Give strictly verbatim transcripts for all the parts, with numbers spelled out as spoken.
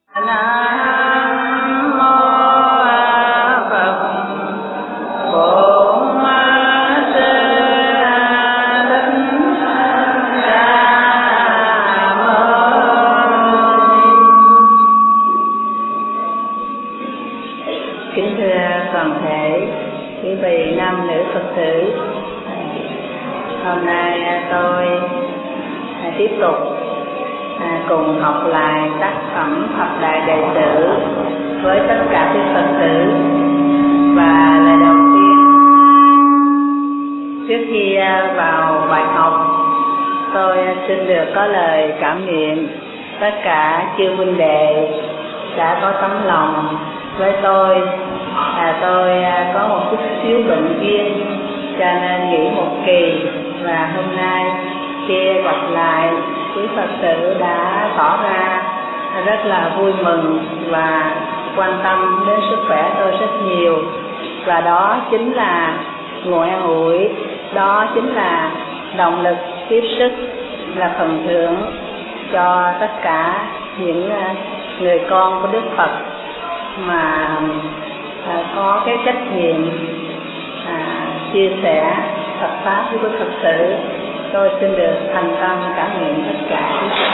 Nam mô Phật. Bổn Sư Thích Ca Mâu Ni. Kính thưa toàn thể quý vị nam nữ Phật tử, hôm nay tôi tiếp tục cùng học lại tác phẩm Thập Đại Đệ Tử với tất cả quý Phật tử. Và lời đầu tiên, trước khi vào bài học, tôi xin được có lời cảm niệm tất cả chư huynh đệ đã có tấm lòng với tôi. À, tôi có một chút xíu bệnh duyên cho nên nghỉ một kỳ, và hôm nay khi gặp lại quý Phật tử đã tỏ ra rất là vui mừng và quan tâm đến sức khỏe tôi rất nhiều. Và đó chính là nguồn an ủi, đó chính là động lực tiếp sức, là phần thưởng cho tất cả những người con của Đức Phật mà à, có cái trách nhiệm à, chia sẻ Phật pháp với quý Phật tử. Tôi xin được thành tâm cảm niệm tất cả quý Phật.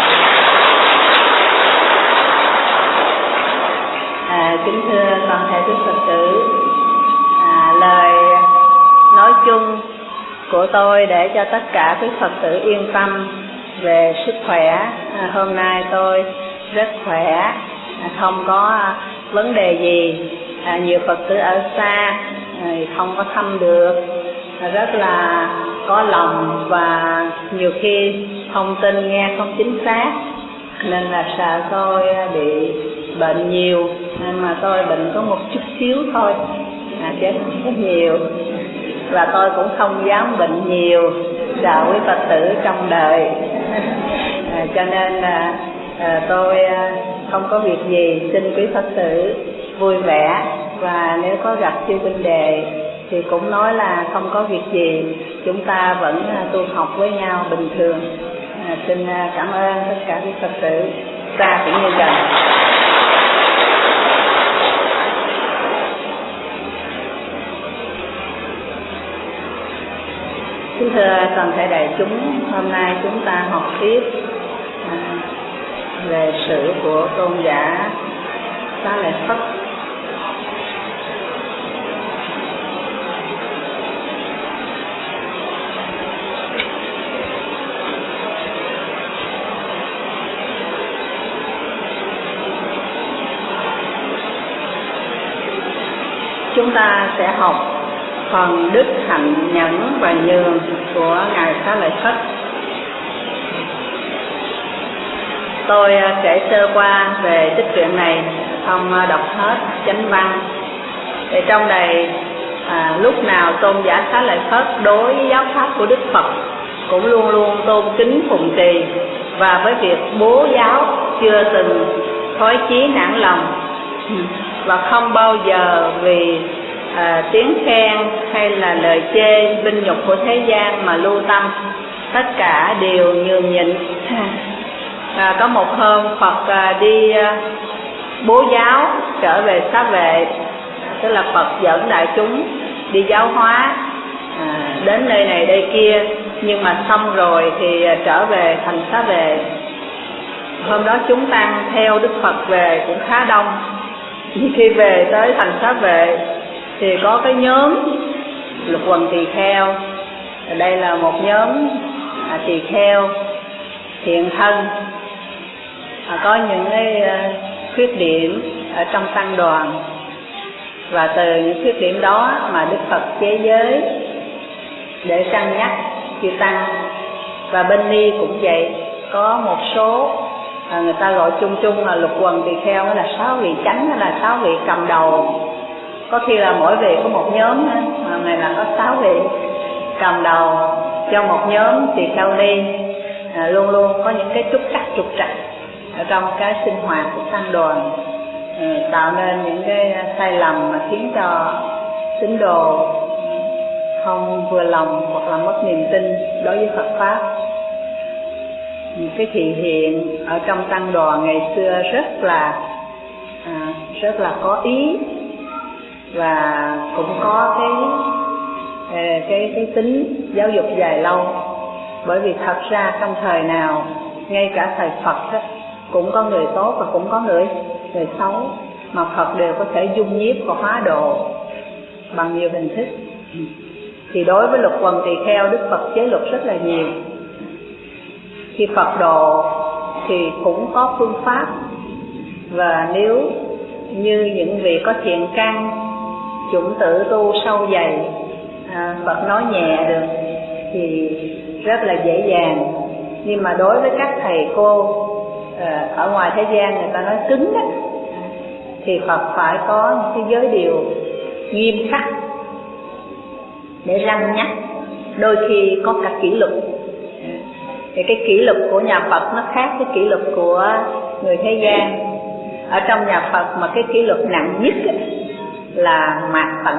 À, kính thưa toàn thể quý Phật tử, à, lời nói chung của tôi để cho tất cả quý Phật tử yên tâm về sức khỏe. À, hôm nay tôi rất khỏe, à, không có vấn đề gì. À, nhiều Phật tử ở xa à, không có thăm được, à, rất là có lòng, và nhiều khi thông tin nghe không chính xác nên là sợ tôi bị bệnh nhiều, nên mà tôi bệnh có một chút xíu thôi, à, chứ không có nhiều. Và tôi cũng không dám bệnh nhiều, sợ quý Phật tử trong đời. À, cho nên là à, tôi không có việc gì, xin quý Phật tử vui vẻ, và nếu có gặp chư huynh đệ thì cũng nói là không có việc gì, chúng ta vẫn tu học với nhau bình thường. À, xin cảm ơn tất cả quý Phật tử xa cũng như gần. Kính thưa toàn thể đại chúng, hôm nay chúng ta học tiếp à, về sự của tôn giả Xá Lợi Phất. Chúng ta sẽ học phần đức hạnh nhẫn và nhường của Ngài Xá Lợi Phất. Tôi kể sơ qua về tích truyện này, không đọc hết chánh văn. Thì trong này à, lúc nào tôn giả Xá Lợi Phất đối với giáo pháp của Đức Phật cũng luôn luôn tôn kính phụng trì, và với việc bố giáo chưa từng thói chí nản lòng, và không bao giờ vì à, tiếng khen hay là lời chê vinh nhục của thế gian mà lưu tâm, tất cả đều nhường nhịn. À, có một hôm Phật à, đi à, bố giáo trở về Xá Vệ, tức là Phật dẫn đại chúng đi giáo hóa à, đến nơi này đây kia, nhưng mà xong rồi thì à, trở về thành Xá Vệ. Hôm đó chúng tăng theo Đức Phật về cũng khá đông. Khi về tới thành Xá Vệ thì có cái nhóm Lục Quần Tỳ Kheo. Đây là một nhóm à, tỳ kheo thiện thân, à, có những cái à, khuyết điểm ở trong tăng đoàn, và từ những khuyết điểm đó mà Đức Phật chế giới để cân nhắc chư tăng. Và bên Ni cũng vậy, có một số à, người ta gọi chung chung là Lục Quần Tỳ Kheo, đó là sáu vị chánh, đó là sáu vị cầm đầu. Có khi là mỗi vị có một nhóm, mà này là có sáu vị cầm đầu cho một nhóm tỳ kheo ni, à, luôn luôn có những cái trúc trắc trục trặc ở trong cái sinh hoạt của tăng đoàn, à, tạo nên những cái sai lầm mà khiến cho tín đồ không vừa lòng hoặc là mất niềm tin đối với Phật pháp. Cái thị hiện ở trong tăng đoàn ngày xưa rất là à, rất là có ý và cũng có cái cái cái tính giáo dục dài lâu. Bởi vì thật ra trong thời nào, ngay cả thời Phật đó, cũng có người tốt và cũng có người người xấu, mà Phật đều có thể dung nhiếp và hóa độ bằng nhiều hình thức. Thì đối với lục quần tỳ kheo, Đức Phật chế luật rất là nhiều. Khi Phật độ thì cũng có phương pháp, và nếu như những vị có thiện căn, chủng tử tu sâu dày, à, Phật nói nhẹ được thì rất là dễ dàng. Nhưng mà đối với các thầy cô à, ở ngoài thế gian người ta nói cứng đó, thì Phật phải có những cái giới điều nghiêm khắc để răn nhắc, đôi khi có cả kỷ luật. Thì cái kỷ luật của nhà Phật nó khác với kỷ luật của người thế gian. Ở trong nhà Phật mà cái kỷ luật nặng nhất là mạt tẩn.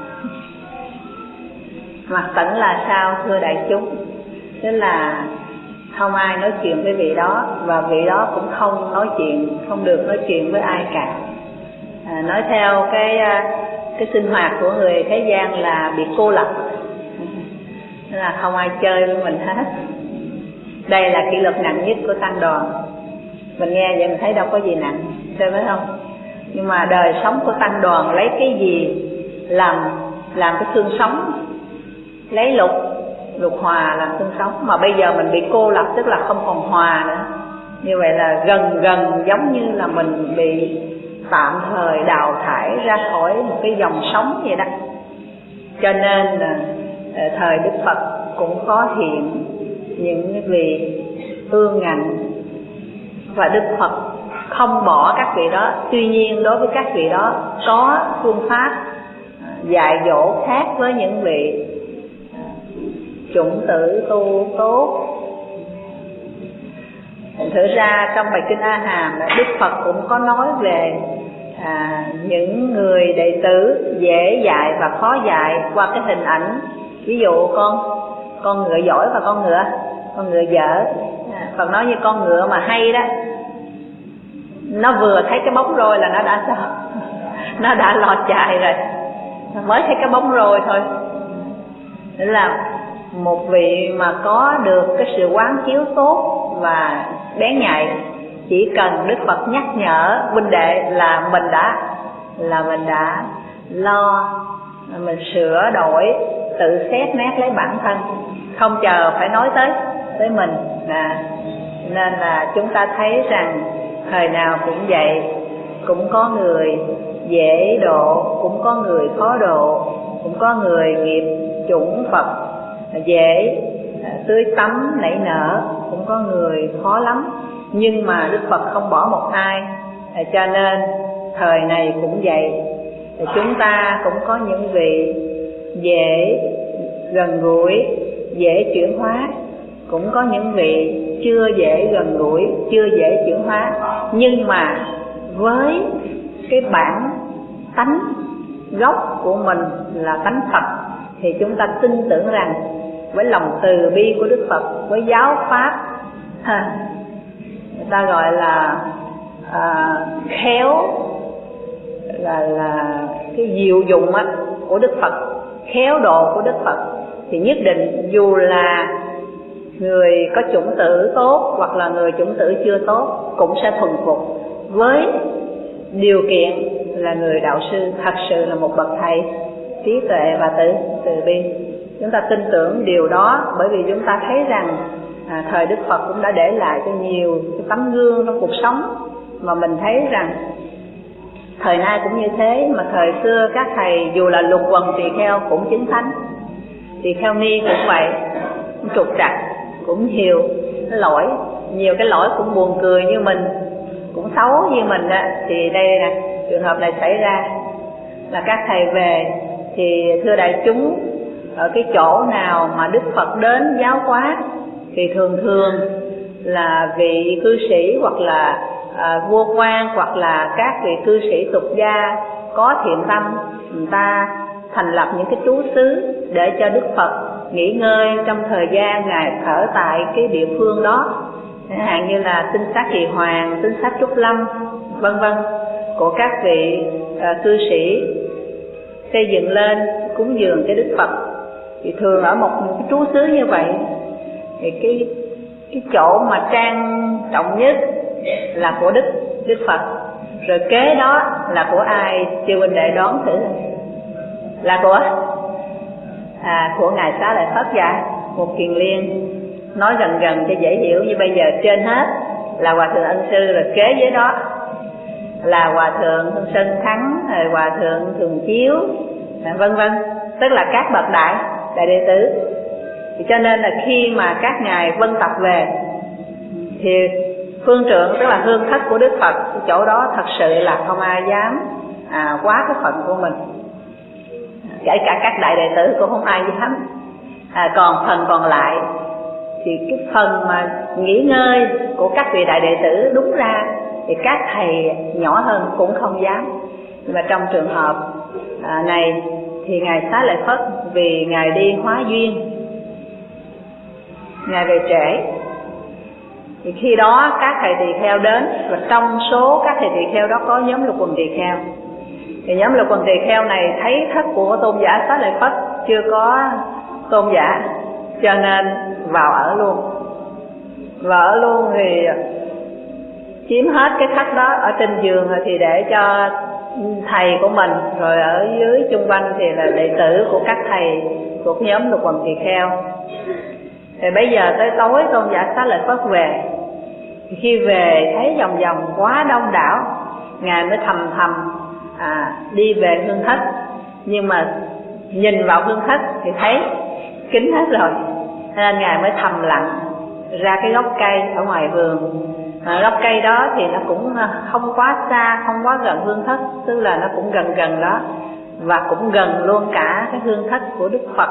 Mạt tẩn là sao thưa đại chúng? Tức là không ai nói chuyện với vị đó, và vị đó cũng không nói chuyện, không được nói chuyện với ai cả. À, nói theo cái cái sinh hoạt của người thế gian là bị cô lập, tức là không ai chơi với mình hết. Đây là kỷ luật nặng nhất của tăng đoàn. Mình nghe vậy mình thấy đâu có gì nặng, chơi phải không? Nhưng mà đời sống của tăng đoàn lấy cái gì làm làm cái xương sống? Lấy lục lục hòa làm xương sống. Mà bây giờ mình bị cô lập, tức là không còn hòa nữa. Như vậy là gần gần giống như là mình bị tạm thời đào thải ra khỏi một cái dòng sống vậy đó. Cho nên là thời Đức Phật cũng có hiện những vị ương ngạnh, và Đức Phật không bỏ các vị đó. Tuy nhiên đối với các vị đó có phương pháp dạy dỗ khác với những vị chủng tử tu tốt. Thực ra trong bài kinh A Hàm, Đức Phật cũng có nói về à, những người đệ tử dễ dạy và khó dạy qua cái hình ảnh. Ví dụ con con ngựa giỏi và con ngựa con ngựa dở. À, Phật nói như con ngựa mà hay đó, nó vừa thấy cái bóng roi là nó đã sao? Nó đã lọt chạy rồi, mới thấy cái bóng roi thôi. Nên là một vị mà có được cái sự quán chiếu tốt và bén nhạy, chỉ cần Đức Phật nhắc nhở huynh đệ là mình đã là mình đã lo, mình sửa đổi, tự xét nét lấy bản thân, không chờ phải nói tới tới mình. À, nên là chúng ta thấy rằng thời nào cũng vậy, cũng có người dễ độ, cũng có người khó độ, cũng có người nghiệp chủng Phật dễ tưới tắm nảy nở, cũng có người khó lắm. Nhưng mà Đức Phật không bỏ một ai. Cho nên thời này cũng vậy, chúng ta cũng có những vị dễ gần gũi, dễ chuyển hóa, cũng có những vị chưa dễ gần gũi, chưa dễ chuyển hóa. Nhưng mà với cái bản tánh gốc của mình là tánh Phật, thì chúng ta tin tưởng rằng với lòng từ bi của Đức Phật, với giáo pháp, ha, người ta gọi là à, khéo, là là cái diệu dụng á, của Đức Phật, khéo độ của Đức Phật, thì nhất định dù là người có chủng tử tốt hoặc là người chủng tử chưa tốt cũng sẽ thuần phục, với điều kiện là người đạo sư thật sự là một bậc thầy trí tuệ và từ từ bi. Chúng ta tin tưởng điều đó, bởi vì chúng ta thấy rằng à, thời Đức Phật cũng đã để lại cho nhiều cái tấm gương trong cuộc sống, mà mình thấy rằng thời nay cũng như thế. Mà thời xưa các thầy dù là lục quần tỳ kheo cũng chứng thánh, tỳ kheo ni cũng vậy, cũng trục trặc, cũng nhiều cái lỗi, nhiều cái lỗi cũng buồn cười như mình, cũng xấu như mình đó. Thì đây nè, trường hợp này xảy ra là các thầy về, thì thưa đại chúng, ở cái chỗ nào mà Đức Phật đến giáo hóa thì thường thường là vị cư sĩ hoặc là à, vua quan hoặc là các vị cư sĩ tục gia có thiện tâm, người ta thành lập những cái trú xứ để cho Đức Phật nghỉ ngơi trong thời gian Ngài ở tại cái địa phương đó, chẳng hạn như là tinh sát Kỳ Hoàng, tinh sát Trúc Lâm, vân vân. của các vị à, cư sĩ xây dựng lên cúng dường cái Đức Phật. Thì thường ở một, một cái trú xứ như vậy thì cái cái chỗ mà trang trọng nhất là của Đức Đức Phật, rồi kế đó là của ai? Chư huynh đệ đoán thử, là của à, của ngài Xá Lợi Phất. Dạ, một Kiền Liên nói gần gần cho dễ hiểu như bây giờ. Trên hết là Hòa thượng Ân Sư, rồi kế với đó là Hòa thượng Sơn Thắng, rồi Hòa thượng Thường Chiếu, vân vân, tức là các bậc đại đại đệ tử. Thì cho nên là khi mà các ngài vân tập về thì phương trượng, tức là hương thất của Đức Phật, chỗ đó thật sự là không ai dám à, quá cái phận của mình, kể cả các đại đệ tử cũng không ai dám. À, còn phần còn lại thì cái phần mà nghỉ ngơi của các vị đại đệ tử đúng ra thì các thầy nhỏ hơn cũng không dám. Nhưng mà trong trường hợp à, này thì ngài Xá Lợi Phất vì ngài đi hóa duyên, ngài về trễ, thì khi đó các thầy tỳ kheo đến, và trong số các thầy tỳ kheo đó có nhóm Lục Quần Tỳ Kheo. Thì nhóm Lục Quần Tỳ Kheo này thấy thất của tôn giả Xá Lợi Phất chưa có tôn giả, cho nên vào ở luôn. Vào ở luôn thì chiếm hết cái thất đó. Ở trên giường thì để cho thầy của mình, rồi ở dưới chung quanh thì là đệ tử của các thầy thuộc nhóm Lục Quần Tỳ Kheo. Thì bây giờ tới tối tôn giả Xá Lợi Phất về, thì khi về thấy vòng vòng quá đông đảo, ngài mới thầm thầm à, đi về hương thất. Nhưng mà nhìn vào hương thất thì thấy kín hết rồi, nên ngài mới thầm lặng ra cái gốc cây ở ngoài vườn. À, gốc cây đó thì nó cũng không quá xa, không quá gần hương thất, tức là nó cũng gần gần đó, và cũng gần luôn cả cái hương thất của Đức Phật.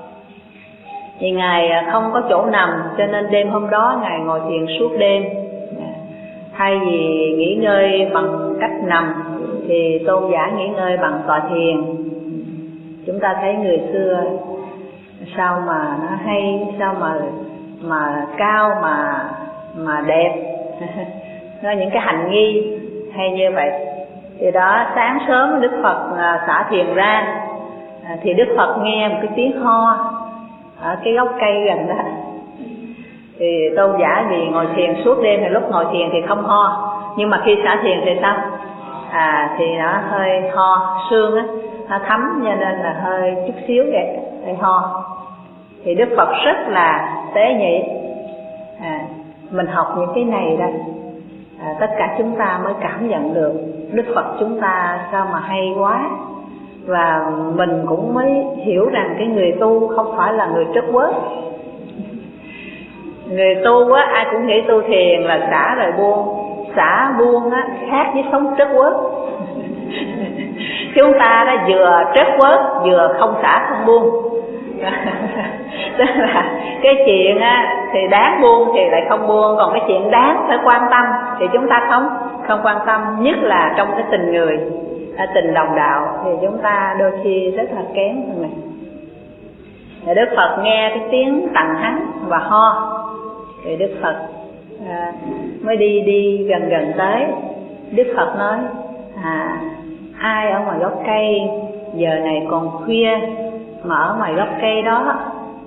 Thì ngài không có chỗ nằm, cho nên đêm hôm đó ngài ngồi thiền suốt đêm. Thay vì nghỉ ngơi bằng cách nằm thì tôn giả nghỉ ngơi bằng tọa thiền. Chúng ta thấy người xưa sao mà nó hay, sao mà mà cao mà mà đẹp. Nó những cái hành nghi hay như vậy. Thì đó, sáng sớm Đức Phật xả thiền ra, thì Đức Phật nghe một cái tiếng ho ở cái gốc cây gần đó. Thì tôn giả vì ngồi thiền suốt đêm, thì lúc ngồi thiền thì không ho, nhưng mà khi xả thiền thì sao? À, thì nó hơi ho, xương á nó thấm, cho nên là hơi chút xíu vậy, hơi ho. Thì Đức Phật rất là tế nhị. À, mình học những cái này đó, à, tất cả chúng ta mới cảm nhận được Đức Phật chúng ta sao mà hay quá. Và mình cũng mới hiểu rằng cái người tu không phải là người trớt quớt. Người tu á, ai cũng nghĩ tu thiền là xả rồi buông. Xả buông á, khác với sống trớt quớt. Chúng ta đã vừa trớt quớt, vừa không xả không buông. Tức là cái chuyện á, thì đáng buông thì lại không buông, còn cái chuyện đáng phải quan tâm thì chúng ta không không quan tâm. Nhất là trong cái tình người, tình đồng đạo thì chúng ta đôi khi rất là kém hơn này. Thì Đức Phật nghe cái tiếng tằng hắng và ho, thì Đức Phật à, mới đi đi gần gần tới. Đức Phật nói à, ai ở ngoài gốc cây giờ này còn khuya mà ở ngoài gốc cây đó?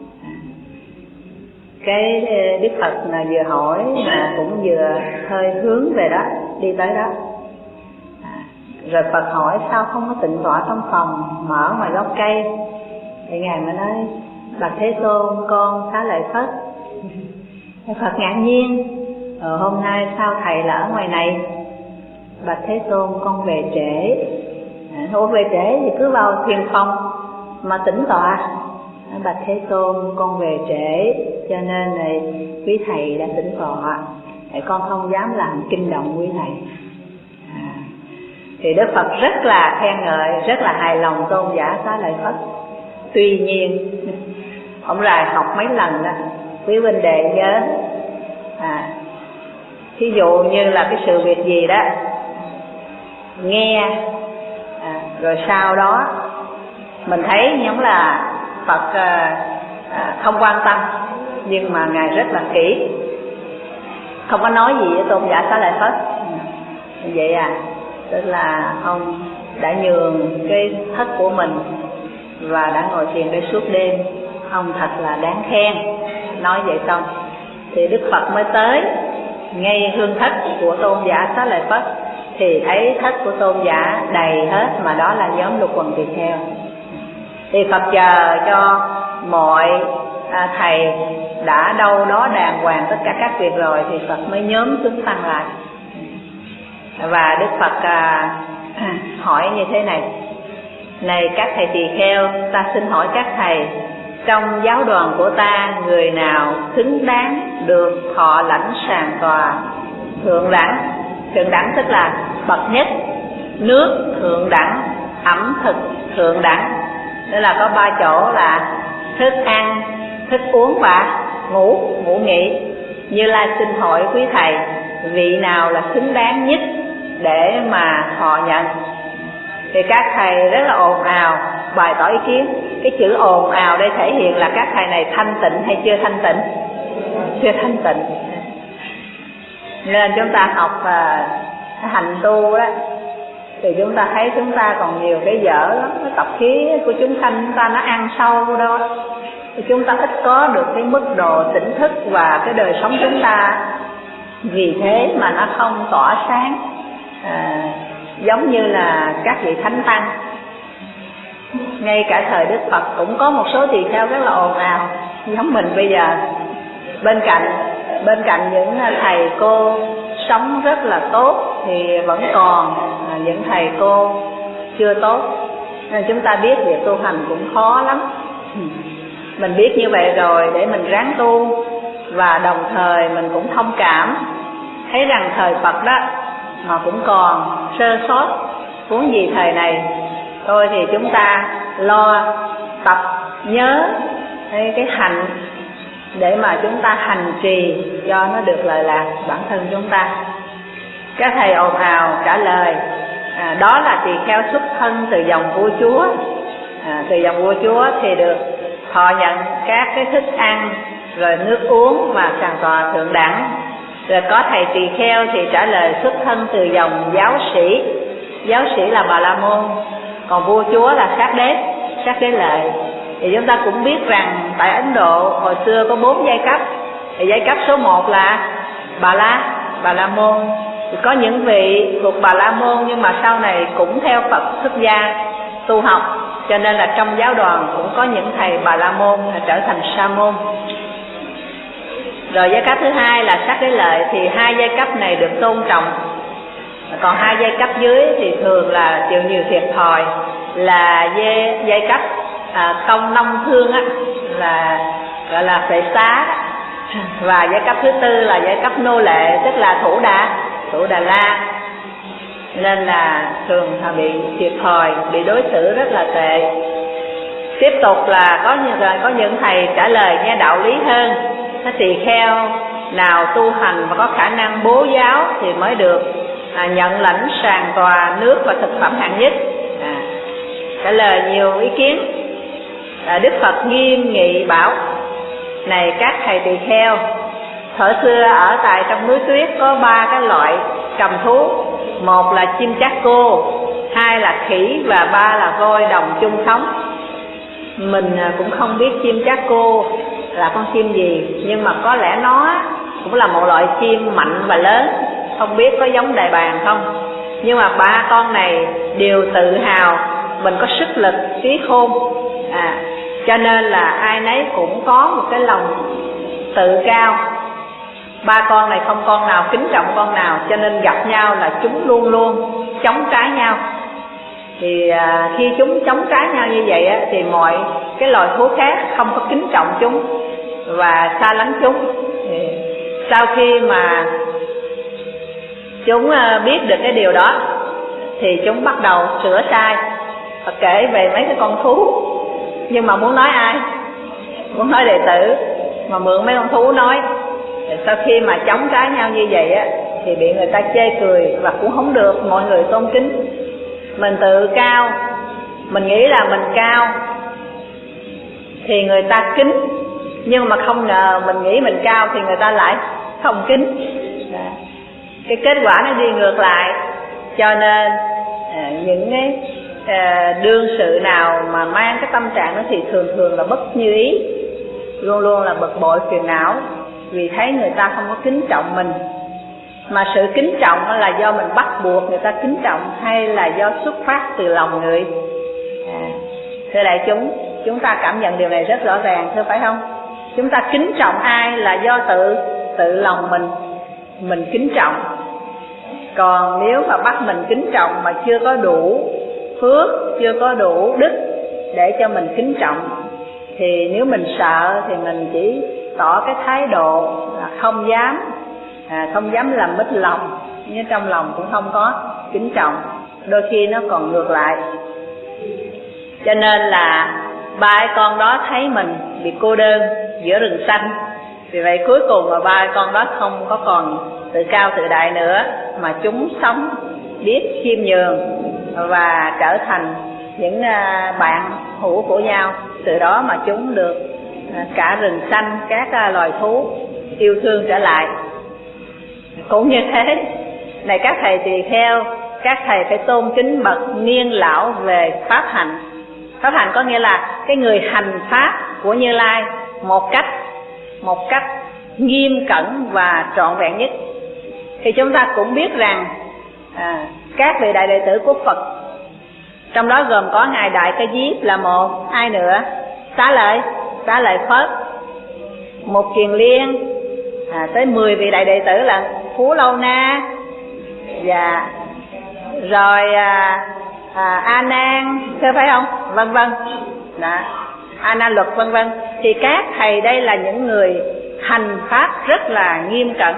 Cái Đức Phật là vừa hỏi mà cũng vừa hơi hướng về đó, đi tới đó. À, rồi Phật hỏi sao không có tịnh tọa trong phòng mà ở ngoài gốc cây? Thì ngài mới nói bạch Thế Tôn, con Xá Lợi Phất. Phật ngạc nhiên, ờ, hôm nay sao thầy là ở ngoài này? Bạch Thế Tôn, con về trễ. À, thôi về trễ thì cứ vào thiền phòng mà tĩnh tọa. Bạch Thế Tôn, con về trễ cho nên này quý thầy đã tĩnh tọa, để con không dám làm kinh động quý thầy. À, thì Đức Phật rất là khen ngợi, rất là hài lòng tôn giả Xá Lợi Phất. Tuy nhiên ông Rài học mấy lần đó, quý huynh đệ nhớ, à, thí dụ như là cái sự việc gì đó nghe, à, rồi sau đó mình thấy giống là Phật à, à, không quan tâm, nhưng mà ngài rất là kỹ, không có nói gì với tôn giả Xá Lợi Phất. Vậy à, tức là ông đã nhường cái thất của mình và đã ngồi thiền đây suốt đêm. Ông thật là đáng khen. Nói vậy xong thì Đức Phật mới tới ngay hương thất của tôn giả Xá Lợi Phất, thì thấy thất của tôn giả đầy hết, mà đó là nhóm lục quần tỳ kheo. Thì Phật chờ cho mọi à, thầy đã đâu đó đàng hoàng tất cả các việc rồi thì Phật mới nhóm chúng tăng lại. Và Đức Phật à, hỏi như thế này: này các thầy tỳ kheo, ta xin hỏi các thầy, trong giáo đoàn của ta, người nào xứng đáng được thọ lãnh sàn tòa thượng đẳng? Thượng đẳng tức là bậc nhất, nước thượng đẳng, ẩm thực thượng đẳng. Đó là có ba chỗ là thức ăn, thức uống và ngủ, ngủ nghỉ. Như Lai xin hỏi quý thầy, vị nào là xứng đáng nhất để mà thọ nhận? Thì các thầy rất là ồn ào bày tỏ ý kiến. Cái chữ ồn ào đây thể hiện là các thầy này thanh tịnh hay chưa thanh tịnh? Chưa thanh tịnh. Nên chúng ta học à, hành tu đó, thì chúng ta thấy chúng ta còn nhiều cái dở lắm. Cái tập khí của chúng sanh chúng ta nó ăn sâu đâu, thì chúng ta ít có được cái mức độ tỉnh thức và cái đời sống chúng ta. Vì thế mà nó không tỏa sáng à, giống như là các vị thánh tăng. Ngay cả thời Đức Phật cũng có một số tỳ kheo rất là ồn ào giống mình bây giờ. Bên cạnh bên cạnh những thầy cô sống rất là tốt thì vẫn còn những thầy cô chưa tốt. Nên chúng ta biết việc tu hành cũng khó lắm. Mình biết như vậy rồi để mình ráng tu, và đồng thời mình cũng thông cảm, thấy rằng thời Phật đó mà cũng còn sơ sót, huống gì thời này. Thôi thì chúng ta lo tập nhớ cái hạnh để mà chúng ta hành trì cho nó được lợi lạc bản thân chúng ta. Các thầy ồn ào trả lời à, đó là tỳ kheo xuất thân từ dòng vua chúa. à, Từ dòng vua chúa thì được thọ nhận các cái thức ăn, rồi nước uống và sàn tòa thượng đẳng. Rồi có thầy tỳ kheo thì trả lời xuất thân từ dòng giáo sĩ. Giáo sĩ là Bà La Môn, còn vua chúa là Sát Đế, Sát Đế Lợi. Thì chúng ta cũng biết rằng tại Ấn Độ hồi xưa có bốn giai cấp. Thì giai cấp số một là Bà La, Bà La Môn. Thì có những vị thuộc Bà La Môn nhưng mà sau này cũng theo Phật xuất gia tu học, cho nên là trong giáo đoàn cũng có những thầy Bà La Môn trở thành Sa Môn. Rồi giai cấp thứ hai là Sát Đế Lợi, thì hai giai cấp này được tôn trọng. Còn hai giai cấp dưới thì thường là chịu nhiều thiệt thòi, là giai, giai cấp à, công nông thương á, là gọi là phệ xá. Và giai cấp thứ tư là giai cấp nô lệ, tức là thủ đà, thủ đà la. Nên là thường là bị thiệt thòi, bị đối xử rất là tệ. Tiếp tục là có những, có những thầy trả lời nghe đạo lý hơn. Cái tỳ kheo nào tu hành và có khả năng bố giáo thì mới được à, nhận lãnh sàn tòa, nước và thực phẩm hạng nhất. à, Trả lời nhiều ý kiến. à, Đức Phật nghiêm nghị bảo: này các thầy tỳ kheo, thuở xưa ở tại trong núi tuyết có ba cái loại cầm thú. Một là chim chác cô, hai là khỉ và ba là voi đồng chung sống. Mình cũng không biết chim chác cô là con chim gì, nhưng mà có lẽ nó cũng là một loại chim mạnh và lớn, không biết có giống đại bàng không. Nhưng mà ba con này đều tự hào mình có sức lực, trí khôn, à, cho nên là ai nấy cũng có một cái lòng tự cao. Ba con này không con nào kính trọng con nào, cho nên gặp nhau là chúng luôn luôn chống trái nhau. Thì à, khi chúng chống trái nhau như vậy á, thì mọi cái loài thú khác không có kính trọng chúng và xa lánh chúng. Thì sau khi mà chúng à, biết được cái điều đó thì chúng bắt đầu sửa sai và kể về mấy cái con thú. Nhưng mà muốn nói ai? Muốn nói đệ tử, mà mượn mấy con thú nói. Sau khi mà chống trái nhau như vậy á, thì bị người ta chê cười và cũng không được mọi người tôn kính. Mình tự cao, mình nghĩ là mình cao thì người ta kính, nhưng mà không ngờ mình nghĩ mình cao thì người ta lại không kính. Cái kết quả nó đi ngược lại. Cho nên à, những cái à, đương sự nào mà mang cái tâm trạng đó thì thường thường là bất như ý, luôn luôn là bực bội phiền não, vì thấy người ta không có kính trọng mình. Mà sự kính trọng là do mình bắt buộc người ta kính trọng hay là do xuất phát từ lòng người? À, thưa đại chúng, chúng ta cảm nhận điều này rất rõ ràng, thưa phải không? Chúng ta kính trọng ai là do tự tự lòng mình mình kính trọng. Còn nếu mà bắt mình kính trọng mà chưa có đủ phước, chưa có đủ đức để cho mình kính trọng, thì nếu mình sợ thì mình chỉ tỏ cái thái độ là không dám à, không dám làm mít lòng, nhưng trong lòng cũng không có kính trọng, đôi khi nó còn ngược lại. Cho nên là ba con đó thấy mình bị cô đơn giữa rừng xanh, vì vậy cuối cùng mà ba con đó không có còn tự cao tự đại nữa, mà chúng sống biết khiêm nhường và trở thành những bạn hữu của nhau. Từ đó mà chúng được cả rừng xanh, các loài thú yêu thương trở lại. Cũng như thế này các thầy tỳ kheo, các thầy phải tôn kính bậc niên lão về pháp hạnh. Pháp hạnh có nghĩa là cái người hành pháp của Như Lai một cách một cách nghiêm cẩn và trọn vẹn nhất. Thì chúng ta cũng biết rằng à, các vị đại đệ tử của Phật, trong đó gồm có ngài Đại Ca Diếp là một, ai nữa? Xá Lợi, Xá Lợi Phất, một Kiền Liên, à, tới mười vị đại đệ tử là Phú Lâu Na, và rồi à, à, A Nan, thưa phải không? Vân vân, đó, A Nan Luật vân vân. Thì các thầy đây là những người hành pháp rất là nghiêm cẩn,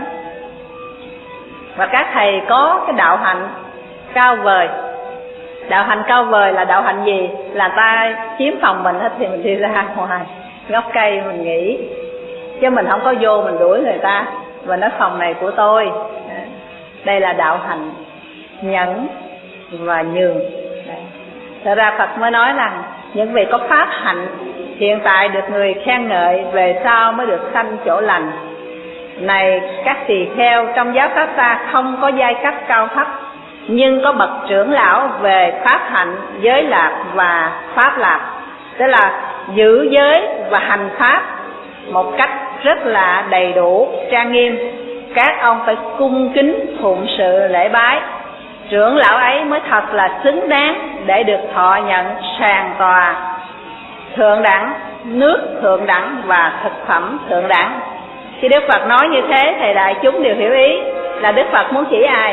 và các thầy có cái đạo hạnh cao vời. Đạo hạnh cao vời là đạo hạnh gì? Là ta chiếm phòng mình hết thì mình đi ra ngoài gốc cây mình nghỉ, chứ mình không có vô mình đuổi người ta và nói phòng này của tôi. Đây là đạo hạnh nhẫn và nhường. Thật ra Phật mới nói rằng những vị có pháp hạnh hiện tại được người khen ngợi, về sau mới được sanh chỗ lành. Này các tỳ kheo, trong giáo pháp ta không có giai cấp cao thấp, nhưng có bậc trưởng lão về pháp hạnh, giới lạc và pháp lạc, tức là giữ giới và hành pháp một cách rất là đầy đủ, trang nghiêm. Các ông phải cung kính phụng sự lễ bái, trưởng lão ấy mới thật là xứng đáng để được thọ nhận sàn tòa thượng đẳng, nước thượng đẳng và thực phẩm thượng đẳng. Khi Đức Phật nói như thế, thầy đại chúng đều hiểu ý là Đức Phật muốn chỉ ai.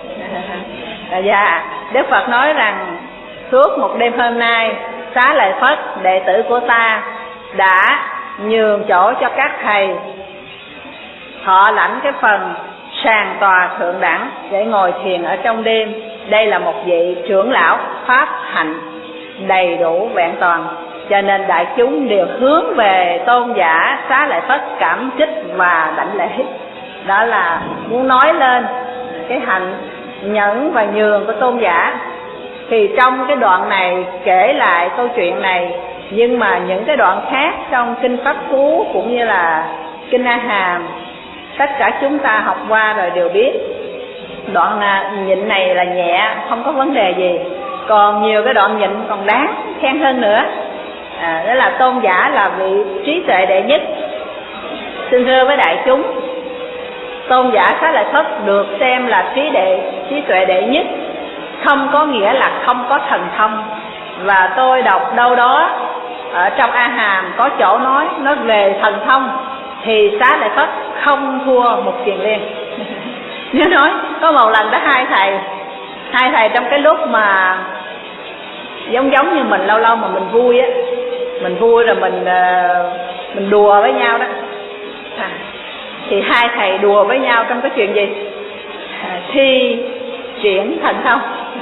Dạ, Đức Phật nói rằng suốt một đêm hôm nay, Xá Lợi Phất, đệ tử của ta, đã nhường chỗ cho các thầy thọ lãnh cái phần sàn tòa thượng đẳng để ngồi thiền ở trong đêm. Đây là một vị trưởng lão pháp hạnh đầy đủ vẹn toàn, cho nên đại chúng đều hướng về tôn giả Xá Lợi Phất cảm kích và đảnh lễ. Đó là muốn nói lên cái hạnh nhẫn và nhường của tôn giả. Thì trong cái đoạn này kể lại câu chuyện này, nhưng mà những cái đoạn khác trong Kinh Pháp Cú cũng như là Kinh A Hàm, tất cả chúng ta học qua rồi đều biết. Đoạn nhịn này là nhẹ, không có vấn đề gì. Còn nhiều cái đoạn nhịn còn đáng khen hơn nữa. À, đó là tôn giả là vị trí tuệ đệ nhất. Xin thưa với đại chúng, tôn giả Xá Lợi Phất được xem là trí đệ trí tuệ đệ nhất, không có nghĩa là không có thần thông. Và tôi đọc đâu đó ở trong A Hàm có chỗ nói nói về thần thông, thì Xá Lợi Phất không thua một Kiền Liên. Nhớ nói có một lần đó hai thầy hai thầy trong cái lúc mà giống giống như mình, lâu lâu mà mình vui á, mình vui rồi mình mình đùa với nhau đó, à, thì hai thầy đùa với nhau trong cái chuyện gì? À, thi triển thần thông.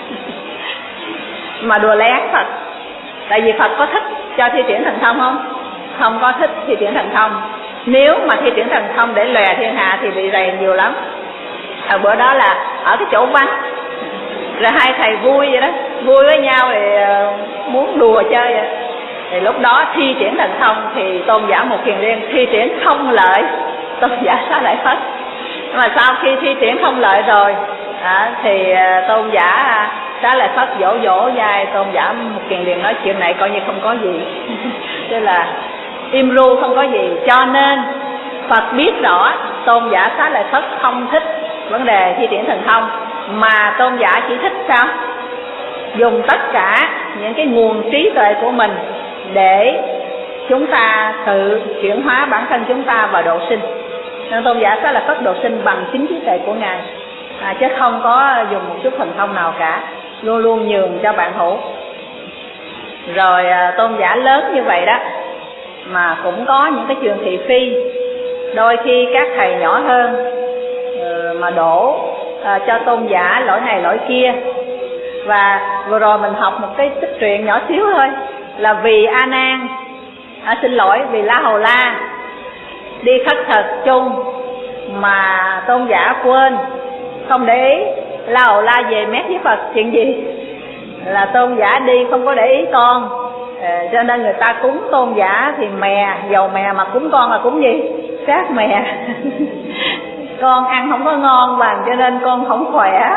Mà đùa lén Phật, tại vì Phật có thích cho thi triển thần thông không? Không có thích thi triển thần thông. Nếu mà thi triển thần thông để lòe thiên hạ thì bị rầy nhiều lắm. Ở bữa đó là ở cái chỗ vắng, rồi hai thầy vui vậy đó, vui với nhau thì muốn đùa chơi vậy. Thì lúc đó thi triển thần thông thì tôn giả Một Kiền Liên thi triển thông lợi tôn giả Xá Lợi Phất. Nhưng mà sau khi thi triển thông lợi rồi à, thì tôn giả Xá Lợi Phất dỗ dỗ dài tôn giả Một Kiền liền nói chuyện này coi như không có gì. Tức là im ru không có gì. Cho nên Phật biết rõ tôn giả Xá Lợi Phất không thích vấn đề thi triển thần thông, mà tôn giả chỉ thích sao? Dùng tất cả những cái nguồn trí tuệ của mình để chúng ta tự chuyển hóa bản thân chúng ta và độ sinh. Nên tôn giả Xá Lợi Phất độ sinh bằng chính trí tuệ của Ngài, à, chứ không có dùng một chút thần thông nào cả, luôn luôn nhường cho bạn hữu. Rồi à, tôn giả lớn như vậy đó mà cũng có những cái trường thị phi. Đôi khi các thầy nhỏ hơn mà đổ à, cho tôn giả lỗi này lỗi kia. Và vừa rồi mình học một cái tích truyện nhỏ xíu thôi, là vì A Nan à, xin lỗi vì La Hầu La đi khất thực chung mà tôn giả quên không để ý. La Hầu La về mét với Phật chuyện gì, là tôn giả đi không có để ý con, à, cho nên người ta cúng tôn giả thì mè dầu mè, mà cúng con là cúng gì? Sát mè. Con ăn không có ngon bằng, cho nên con không khỏe.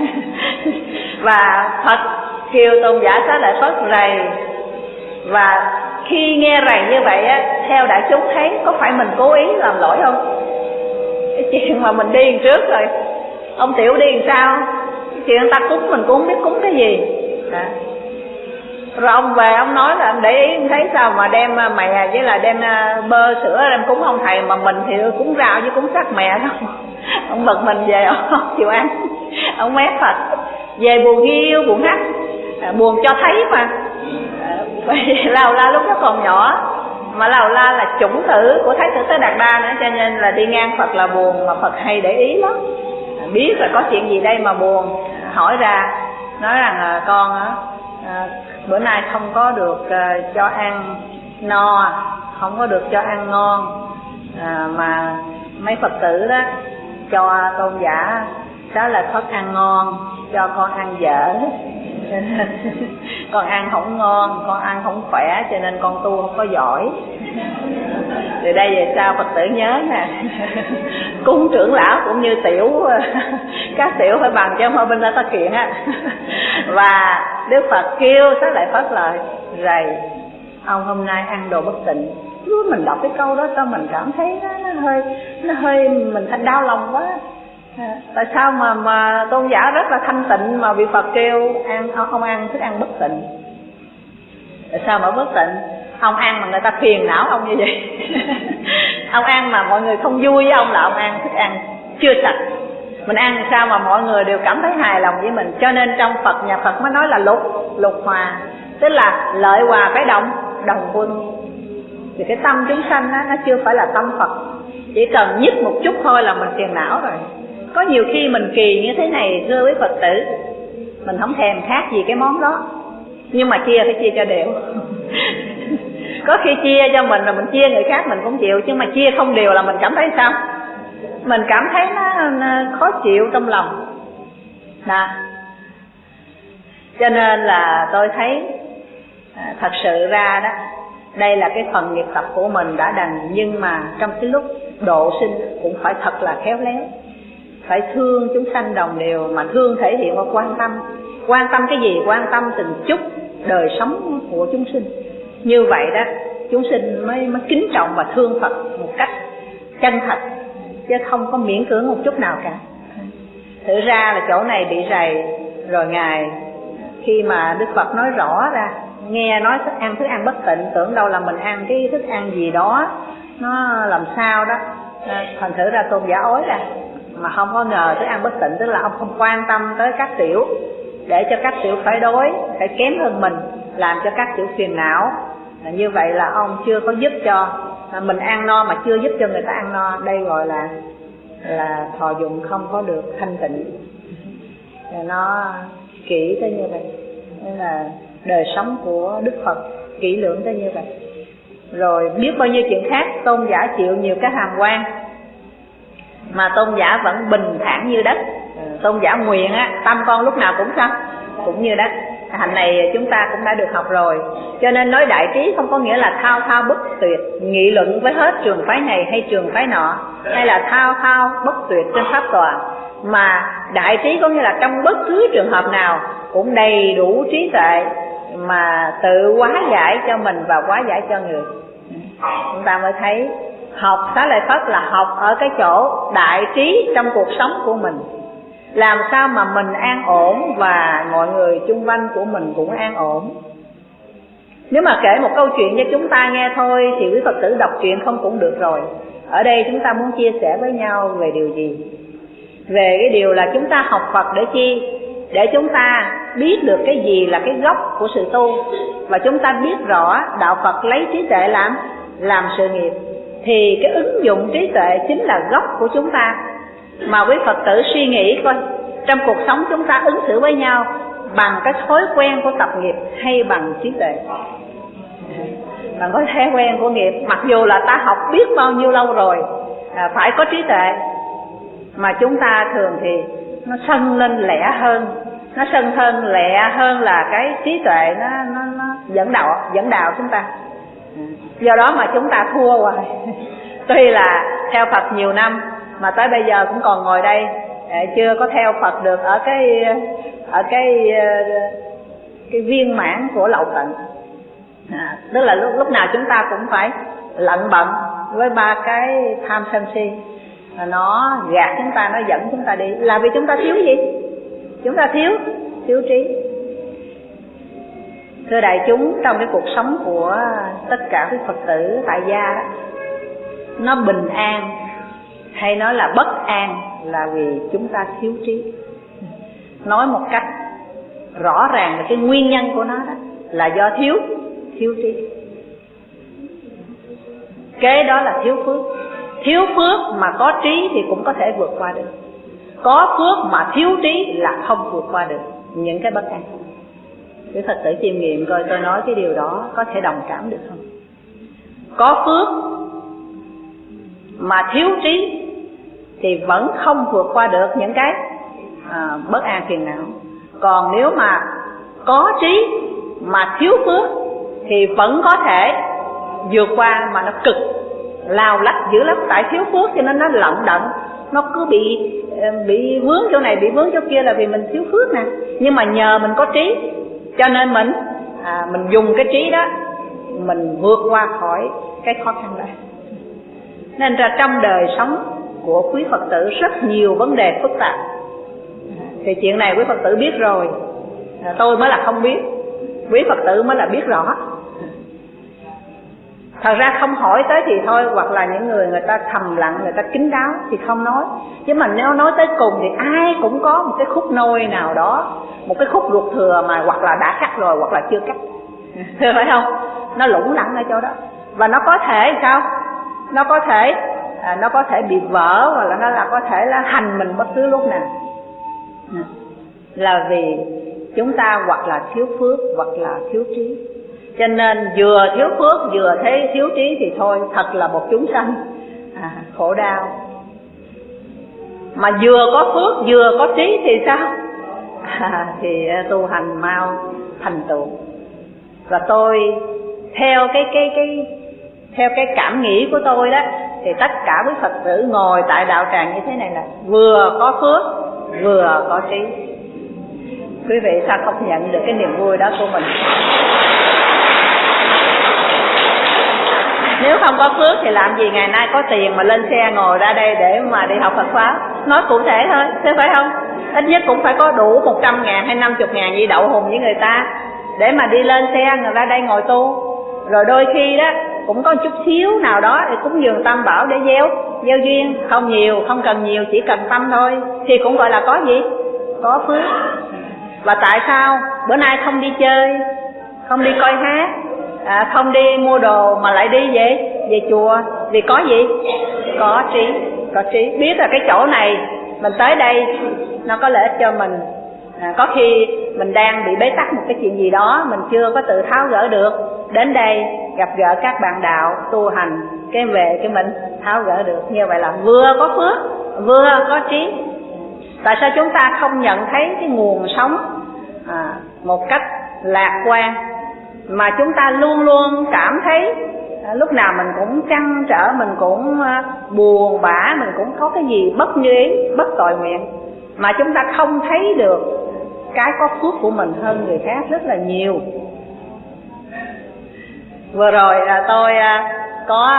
Và Phật kêu tôn giả Xá Lợi Phất rầy. Và khi nghe rầy như vậy á, theo đại chúng thấy có phải mình cố ý làm lỗi không? Cái chuyện mà mình đi trước rồi, ông Tiểu đi làm sao? Cái chuyện người ta cúng mình cũng không biết cúng cái gì. À. Rồi ông về ông nói là để ý thấy sao mà đem mè với là đem bơ sữa đem cúng ông thầy, mà mình thì cúng rau với cúng sắc mè không. Ông bực mình về ông không chịu ăn, ông mét Phật về buồn hiu buồn hắt, à, buồn cho thấy mà. À, La Hầu La lúc đó còn nhỏ, mà La Hầu La là chủng tử của Thái tử Tế Đạt Đa nữa, cho nên là đi ngang Phật là buồn, mà Phật hay để ý lắm, à, biết là có chuyện gì đây mà buồn, hỏi ra nói rằng à, con á à, bữa nay không có được à, cho ăn no, không có được cho ăn ngon, à, mà mấy Phật tử đó cho tôn giả Xá Lợi Phất ăn ngon, cho con ăn dở. Con ăn không ngon, con ăn không khỏe, cho nên con tu không có giỏi. Từ đây về sau Phật tử nhớ nè, cúng trưởng lão cũng như tiểu, các tiểu phải bằng chứ không phải bên đó ta kiện á. Và Đức Phật kêu Xá Lợi Phất lại rầy, ông hôm nay ăn đồ bất tịnh. Lúc mình đọc cái câu đó sao mình cảm thấy nó, nó hơi nó hơi mình thấy đau lòng quá. À, tại sao mà mà tôn giả rất là thanh tịnh mà bị Phật kêu ăn không ăn thức ăn bất tịnh? Tại sao mà bất tịnh? Ông ăn mà người ta phiền não ông như vậy. Ông ăn mà mọi người không vui với ông là ông ăn thức ăn chưa sạch. Mình ăn sao mà mọi người đều cảm thấy hài lòng với mình. Cho nên trong Phật, nhà Phật mới nói là lục lục hòa, tức là lợi hòa phải đồng đồng quân. Thì cái tâm chúng sanh đó, nó chưa phải là tâm Phật. Chỉ cần nhích một chút thôi là mình phiền não rồi. Có nhiều khi mình kỳ như thế này thưa với Phật tử, mình không thèm khác gì cái món đó, nhưng mà chia phải chia cho đều. Có khi chia cho mình rồi mình chia người khác mình cũng chịu, nhưng mà chia không đều là mình cảm thấy sao? Mình cảm thấy nó, nó khó chịu trong lòng đó. Cho nên là tôi thấy à, thật sự ra đó, đây là cái phần nghiệp tập của mình đã đành, nhưng mà trong cái lúc độ sinh cũng phải thật là khéo léo, phải thương chúng sanh đồng đều, mà thương thể hiện qua quan tâm. Quan tâm cái gì? Quan tâm từng chút đời sống của chúng sinh. Như vậy đó chúng sinh mới, mới kính trọng và thương Phật một cách chân thật, chứ không có miễn cưỡng một chút nào cả. Thực ra là chỗ này bị rầy rồi. Ngài khi mà Đức Phật nói rõ ra, nghe nói thức ăn thức ăn bất tịnh, tưởng đâu là mình ăn cái thức ăn gì đó nó làm sao đó, thành thử ra tôn giả ối ra. Mà không có ngờ thức ăn bất tịnh, tức là ông không quan tâm tới các tiểu, để cho các tiểu phải đối, phải kém hơn mình, làm cho các tiểu phiền não. Như vậy là ông chưa có giúp cho mình ăn no, mà chưa giúp cho người ta ăn no. Đây gọi là là thọ dụng không có được thanh tịnh. Nó kỹ tới như vậy. Nên là đời sống của Đức Phật kỹ lưỡng tới như vậy. Rồi biết bao nhiêu chuyện khác, tôn giả chịu nhiều cái hàm quan mà tôn giả vẫn bình thản như đất. Tôn giả nguyện á, tâm con lúc nào cũng sao? Cũng như đất. Hành này chúng ta cũng đã được học rồi. Cho nên nói đại trí không có nghĩa là thao thao bất tuyệt, nghị luận với hết trường phái này hay trường phái nọ, hay là thao thao bất tuyệt trên pháp tòa, Mà đại trí có nghĩa là trong bất cứ trường hợp nào cũng đầy đủ trí tuệ mà tự hóa giải cho mình và hóa giải cho người. Chúng ta mới thấy học Xá Lợi Phất là học ở cái chỗ đại trí trong cuộc sống của mình. Làm sao mà mình an ổn và mọi người chung quanh của mình cũng an ổn. Nếu mà kể một câu chuyện cho chúng ta nghe thôi thì quý Phật tử đọc truyện không cũng được rồi. Ở đây chúng ta muốn chia sẻ với nhau về điều gì? Về cái điều là chúng ta học Phật để chi? Để chúng ta biết được cái gì là cái gốc của sự tu, và chúng ta biết rõ đạo Phật lấy trí tuệ làm làm sự nghiệp, thì cái ứng dụng trí tuệ chính là gốc của chúng ta. Mà quý Phật tử suy nghĩ coi, trong cuộc sống chúng ta ứng xử với nhau bằng cái thói quen của tập nghiệp hay bằng trí tuệ? Bằng cái thói quen của nghiệp. Mặc dù là ta học biết bao nhiêu lâu rồi, à, phải có trí tuệ, mà chúng ta thường thì nó sân lên lẹ hơn, nó sân hơn lẹ hơn là cái trí tuệ nó nó, nó dẫn đạo dẫn đạo chúng ta. Do đó mà chúng ta thua hoài. Tuy là theo Phật nhiều năm mà tới bây giờ cũng còn ngồi đây, chưa có theo Phật được ở cái ở cái cái viên mãn của lậu tận. À, tức là lúc lúc nào chúng ta cũng phải lận bận với ba cái tham sân si, nó gạt chúng ta, nó dẫn chúng ta đi, là vì chúng ta thiếu gì? Chúng ta thiếu thiếu trí. Thưa đại chúng, trong cái cuộc sống của tất cả các Phật tử tại gia đó, nó bình an hay nói là bất an là vì chúng ta thiếu trí. Nói một cách rõ ràng là cái nguyên nhân của nó đó là do thiếu thiếu trí. Kế đó là thiếu phước. Thiếu phước mà có trí thì cũng có thể vượt qua được. Có phước mà thiếu trí là không vượt qua được những cái bất an. Quý Phật tử chiêm nghiệm coi tôi nói cái điều đó có thể đồng cảm được không? Có phước mà thiếu trí thì vẫn không vượt qua được những cái à, bất an phiền não. Còn nếu mà có trí mà thiếu phước thì vẫn có thể vượt qua, mà nó cực lao lách dữ lắm. Tại thiếu phước cho nên nó lận đận, nó cứ bị bị vướng chỗ này, bị vướng chỗ kia là vì mình thiếu phước nè. Nhưng mà nhờ mình có trí cho nên mình à, mình dùng cái trí đó mình vượt qua khỏi cái khó khăn đó. Nên ra trong đời sống của quý Phật tử rất nhiều vấn đề phức tạp. Thì chuyện này quý Phật tử biết rồi, à, tôi mới là không biết, quý Phật tử mới là biết rõ. Thật ra không hỏi tới thì thôi, hoặc là những người người ta thầm lặng, người ta kín đáo thì không nói. Chứ mà nếu nói tới cùng thì ai cũng có một cái khúc nôi nào đó, một cái khúc ruột thừa mà hoặc là đã cắt rồi hoặc là chưa cắt. Thưa phải không? Nó lủng lẳng ở chỗ đó. Và nó có thể sao? Nó có thể à, nó có thể bị vỡ, hoặc là nó là có thể là hành mình bất cứ lúc nào. Là vì chúng ta hoặc là thiếu phước hoặc là thiếu trí. Cho nên vừa thiếu phước vừa thấy thiếu trí thì thôi, thật là một chúng sanh à, khổ đau. Mà vừa có phước vừa có trí thì sao? À, thì tu hành mau thành tựu. Và tôi theo cái cái cái theo cái cảm nghĩ của tôi đó, thì tất cả quý Phật tử ngồi tại đạo tràng như thế này là vừa có phước vừa có trí. Quý vị sao không nhận được cái niềm vui đó của mình? Nếu không có phước thì làm gì ngày nay có tiền mà lên xe ngồi ra đây để mà đi học Phật Pháp? Nói cụ thể thôi, thế phải không? Ít nhất cũng phải có đủ một trăm ngàn hay năm mươi ngàn gì đậu hùng với người ta để mà đi lên xe người ra đây ngồi tu. Rồi đôi khi đó cũng có một chút xíu nào đó để cúng dường tam bảo để gieo gieo duyên, không nhiều, không cần nhiều, chỉ cần tâm thôi, thì cũng gọi là có gì? Có phước. Và tại sao bữa nay không đi chơi, không đi coi hát, à, không đi mua đồ mà lại đi về về chùa? Vì có gì? Có trí. Có trí biết là cái chỗ này mình tới đây nó có lợi ích cho mình. À, có khi mình đang bị bế tắc một cái chuyện gì đó, mình chưa có tự tháo gỡ được, đến đây gặp gỡ các bạn đạo tu hành, cái về cái mình tháo gỡ được. Như vậy là vừa có phước vừa có trí. Tại sao chúng ta không nhận thấy cái nguồn sống à, một cách lạc quan, mà chúng ta luôn luôn cảm thấy à, lúc nào mình cũng trăn trở, mình cũng à, buồn bã, mình cũng có cái gì bất như ý, bất tội nguyện. mà chúng ta không thấy được cái có phước của mình hơn người khác rất là nhiều. Vừa rồi tôi có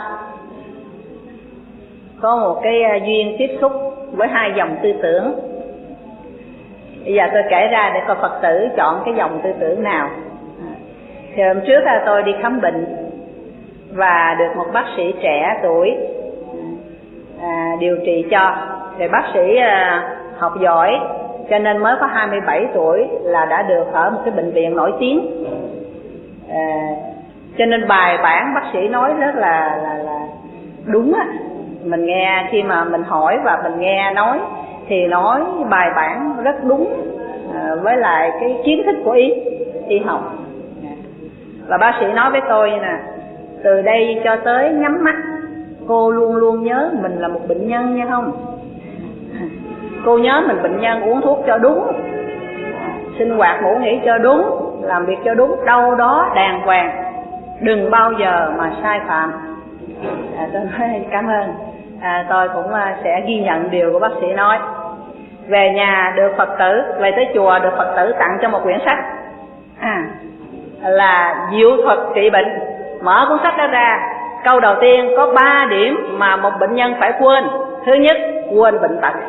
có một cái duyên tiếp xúc với hai dòng tư tưởng. Bây giờ tôi kể ra để coi Phật tử chọn cái dòng tư tưởng nào. Thì hôm trước tôi đi khám bệnh và được một bác sĩ trẻ tuổi à, điều trị cho. Thì bác sĩ à, học giỏi cho nên mới có hai mươi bảy tuổi là đã được ở một cái bệnh viện nổi tiếng. À, cho nên bài bản bác sĩ nói rất là là, là đúng á. Mình nghe khi mà mình hỏi và mình nghe nói thì nói bài bản rất đúng à, với lại cái kiến thức của y y học. Và bác sĩ nói với tôi nè, từ đây cho tới nhắm mắt cô luôn luôn nhớ mình là một bệnh nhân nha không? Cô nhớ mình bệnh nhân, uống thuốc cho đúng, sinh hoạt ngủ nghỉ cho đúng, làm việc cho đúng, đâu đó đàng hoàng, đừng bao giờ mà sai phạm. À, tôi nói cảm ơn. À, tôi cũng sẽ ghi nhận điều của bác sĩ nói. Về nhà được Phật tử, về tới chùa được Phật tử tặng cho một quyển sách à, là Diệu thuật trị bệnh. Mở cuốn sách đó ra, câu đầu tiên có ba điểm mà một bệnh nhân phải quên. Thứ nhất, quên bệnh tật.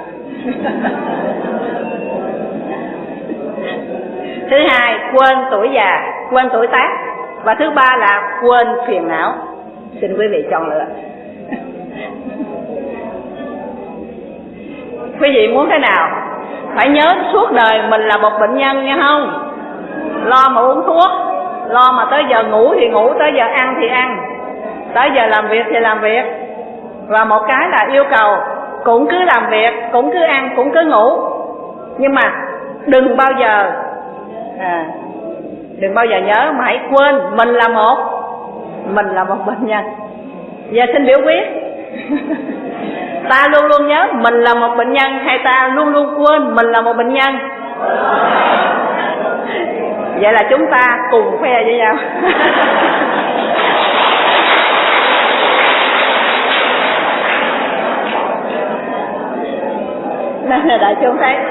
Thứ hai, quên tuổi già, quên tuổi tác. Và thứ ba là quên phiền não. Xin quý vị chọn lựa. Quý vị muốn thế nào? Phải nhớ suốt đời mình là một bệnh nhân nha không? Lo mà uống thuốc, lo mà tới giờ ngủ thì ngủ, tới giờ ăn thì ăn, tới giờ làm việc thì làm việc. Và một cái là yêu cầu cũng cứ làm việc, cũng cứ ăn, cũng cứ ngủ, nhưng mà đừng bao giờ à, đừng bao giờ nhớ mà hãy quên mình là một mình là một bệnh nhân. Giờ xin biểu quyết. Ta luôn luôn nhớ mình là một bệnh nhân hay ta luôn luôn quên mình là một bệnh nhân? Vậy là chúng ta cùng khoe với nhau. Nên là đại chúng thấy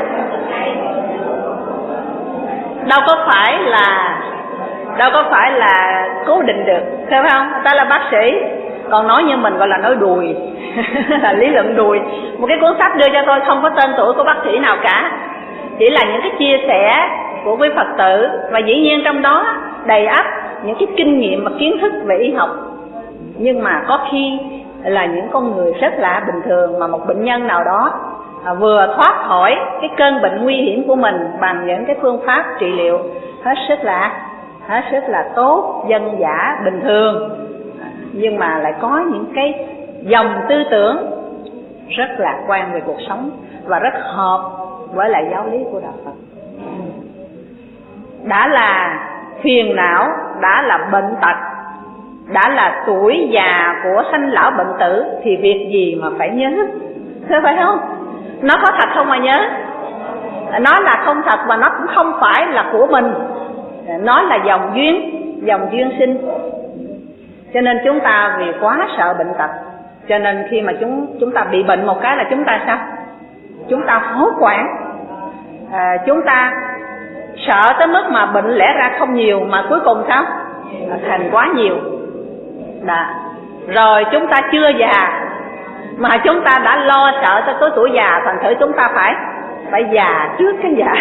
đâu có phải là đâu có phải là cố định được, phải không? Ta là bác sĩ, còn nói như mình gọi là nói đùi. Là lý luận đùi. Một cái cuốn sách đưa cho tôi không có tên tuổi của bác sĩ nào cả, chỉ là những cái chia sẻ của quý Phật tử, và dĩ nhiên trong đó đầy ắp những cái kinh nghiệm và kiến thức về y học. Nhưng mà có khi là những con người rất là bình thường, mà một bệnh nhân nào đó à, vừa thoát khỏi cái cơn bệnh nguy hiểm của mình bằng những cái phương pháp trị liệu hết sức là hết sức là tốt, dân dã, bình thường, nhưng mà lại có những cái dòng tư tưởng rất lạc quan về cuộc sống và rất hợp với lại giáo lý của Đạo Phật. Đã là phiền não, đã là bệnh tật, đã là tuổi già của sanh lão bệnh tử thì việc gì mà phải nhớ, phải không? Nó có thật không mà nhớ? Nó là không thật và nó cũng không phải là của mình. Nó là dòng duyên, dòng duyên sinh. Cho nên chúng ta vì quá sợ bệnh tật, cho nên khi mà chúng chúng ta bị bệnh một cái là chúng ta sao? Chúng ta hốt hoảng, à, chúng ta sợ tới mức mà bệnh lẽ ra không nhiều mà cuối cùng sao? À, thành quá nhiều. Đó. Rồi chúng ta chưa già mà chúng ta đã lo sợ tới tới tuổi già, thành thử chúng ta phải phải già trước cái già.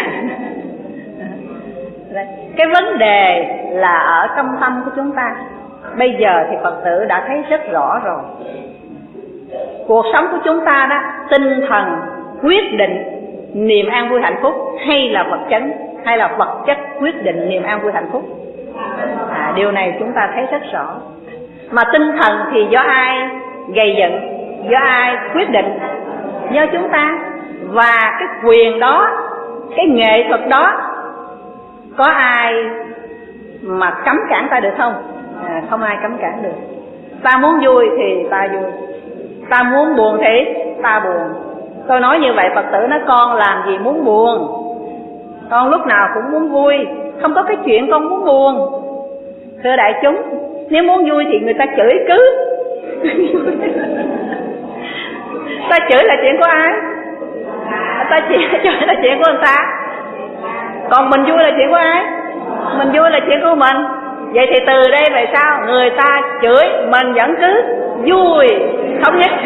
Cái vấn đề là ở trong tâm của chúng ta. Bây giờ thì Phật tử đã thấy rất rõ rồi. Cuộc sống của chúng ta đó, tinh thần quyết định niềm an vui hạnh phúc, hay là vật chất, hay là vật chất quyết định niềm an vui hạnh phúc. À, điều này chúng ta thấy rất rõ. Mà tinh thần thì do ai gây dựng, do ai quyết định? Do chúng ta. Và cái quyền đó, cái nghệ thuật đó, có ai mà cấm cản ta được không? À, không ai cấm cản được. Ta muốn vui thì ta vui, ta muốn buồn thì ta buồn. Tôi nói như vậy, Phật tử nói con làm gì muốn buồn, con lúc nào cũng muốn vui, không có cái chuyện con muốn buồn. Thưa đại chúng, nếu muốn vui thì người ta chửi cứ. Ta chửi là chuyện của ai? ta chuyện chuyện là chuyện của người ta, còn mình vui là chuyện của ai? Mình vui là chuyện của mình. Vậy thì từ đây về sau người ta chửi mình vẫn cứ vui thống nhất.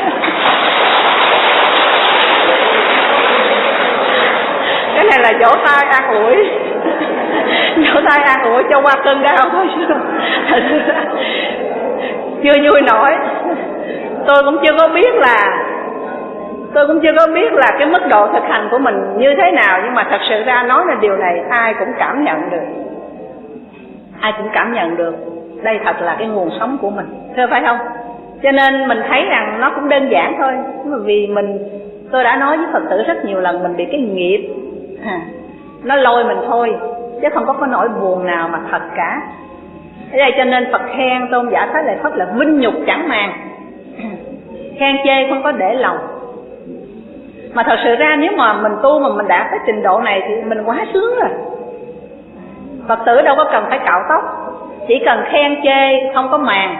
Cái này là vỗ tay an ủi, vỗ tay an ủi cho qua cơn đau thôi, chưa vui nổi. Tôi cũng chưa có biết là tôi cũng chưa có biết là cái mức độ thực hành của mình như thế nào, nhưng mà thật sự ra nói là điều này ai cũng cảm nhận được, ai cũng cảm nhận được. Đây thật là cái nguồn sống của mình, thưa phải không? Cho nên mình thấy rằng nó cũng đơn giản thôi, vì mình tôi đã nói với Phật tử rất nhiều lần, mình bị cái nghiệp à, nó lôi mình thôi, chứ không có cái nỗi buồn nào mà thật cả. Thế đây cho nên Phật khen tôn giả Xá Lợi Phất là vinh nhục chẳng màng, khen chê không có để lòng. Mà thật sự ra nếu mà mình tu mà mình đạt tới trình độ này thì mình quá sướng rồi. Phật tử đâu có cần phải cạo tóc, chỉ cần khen chê không có màng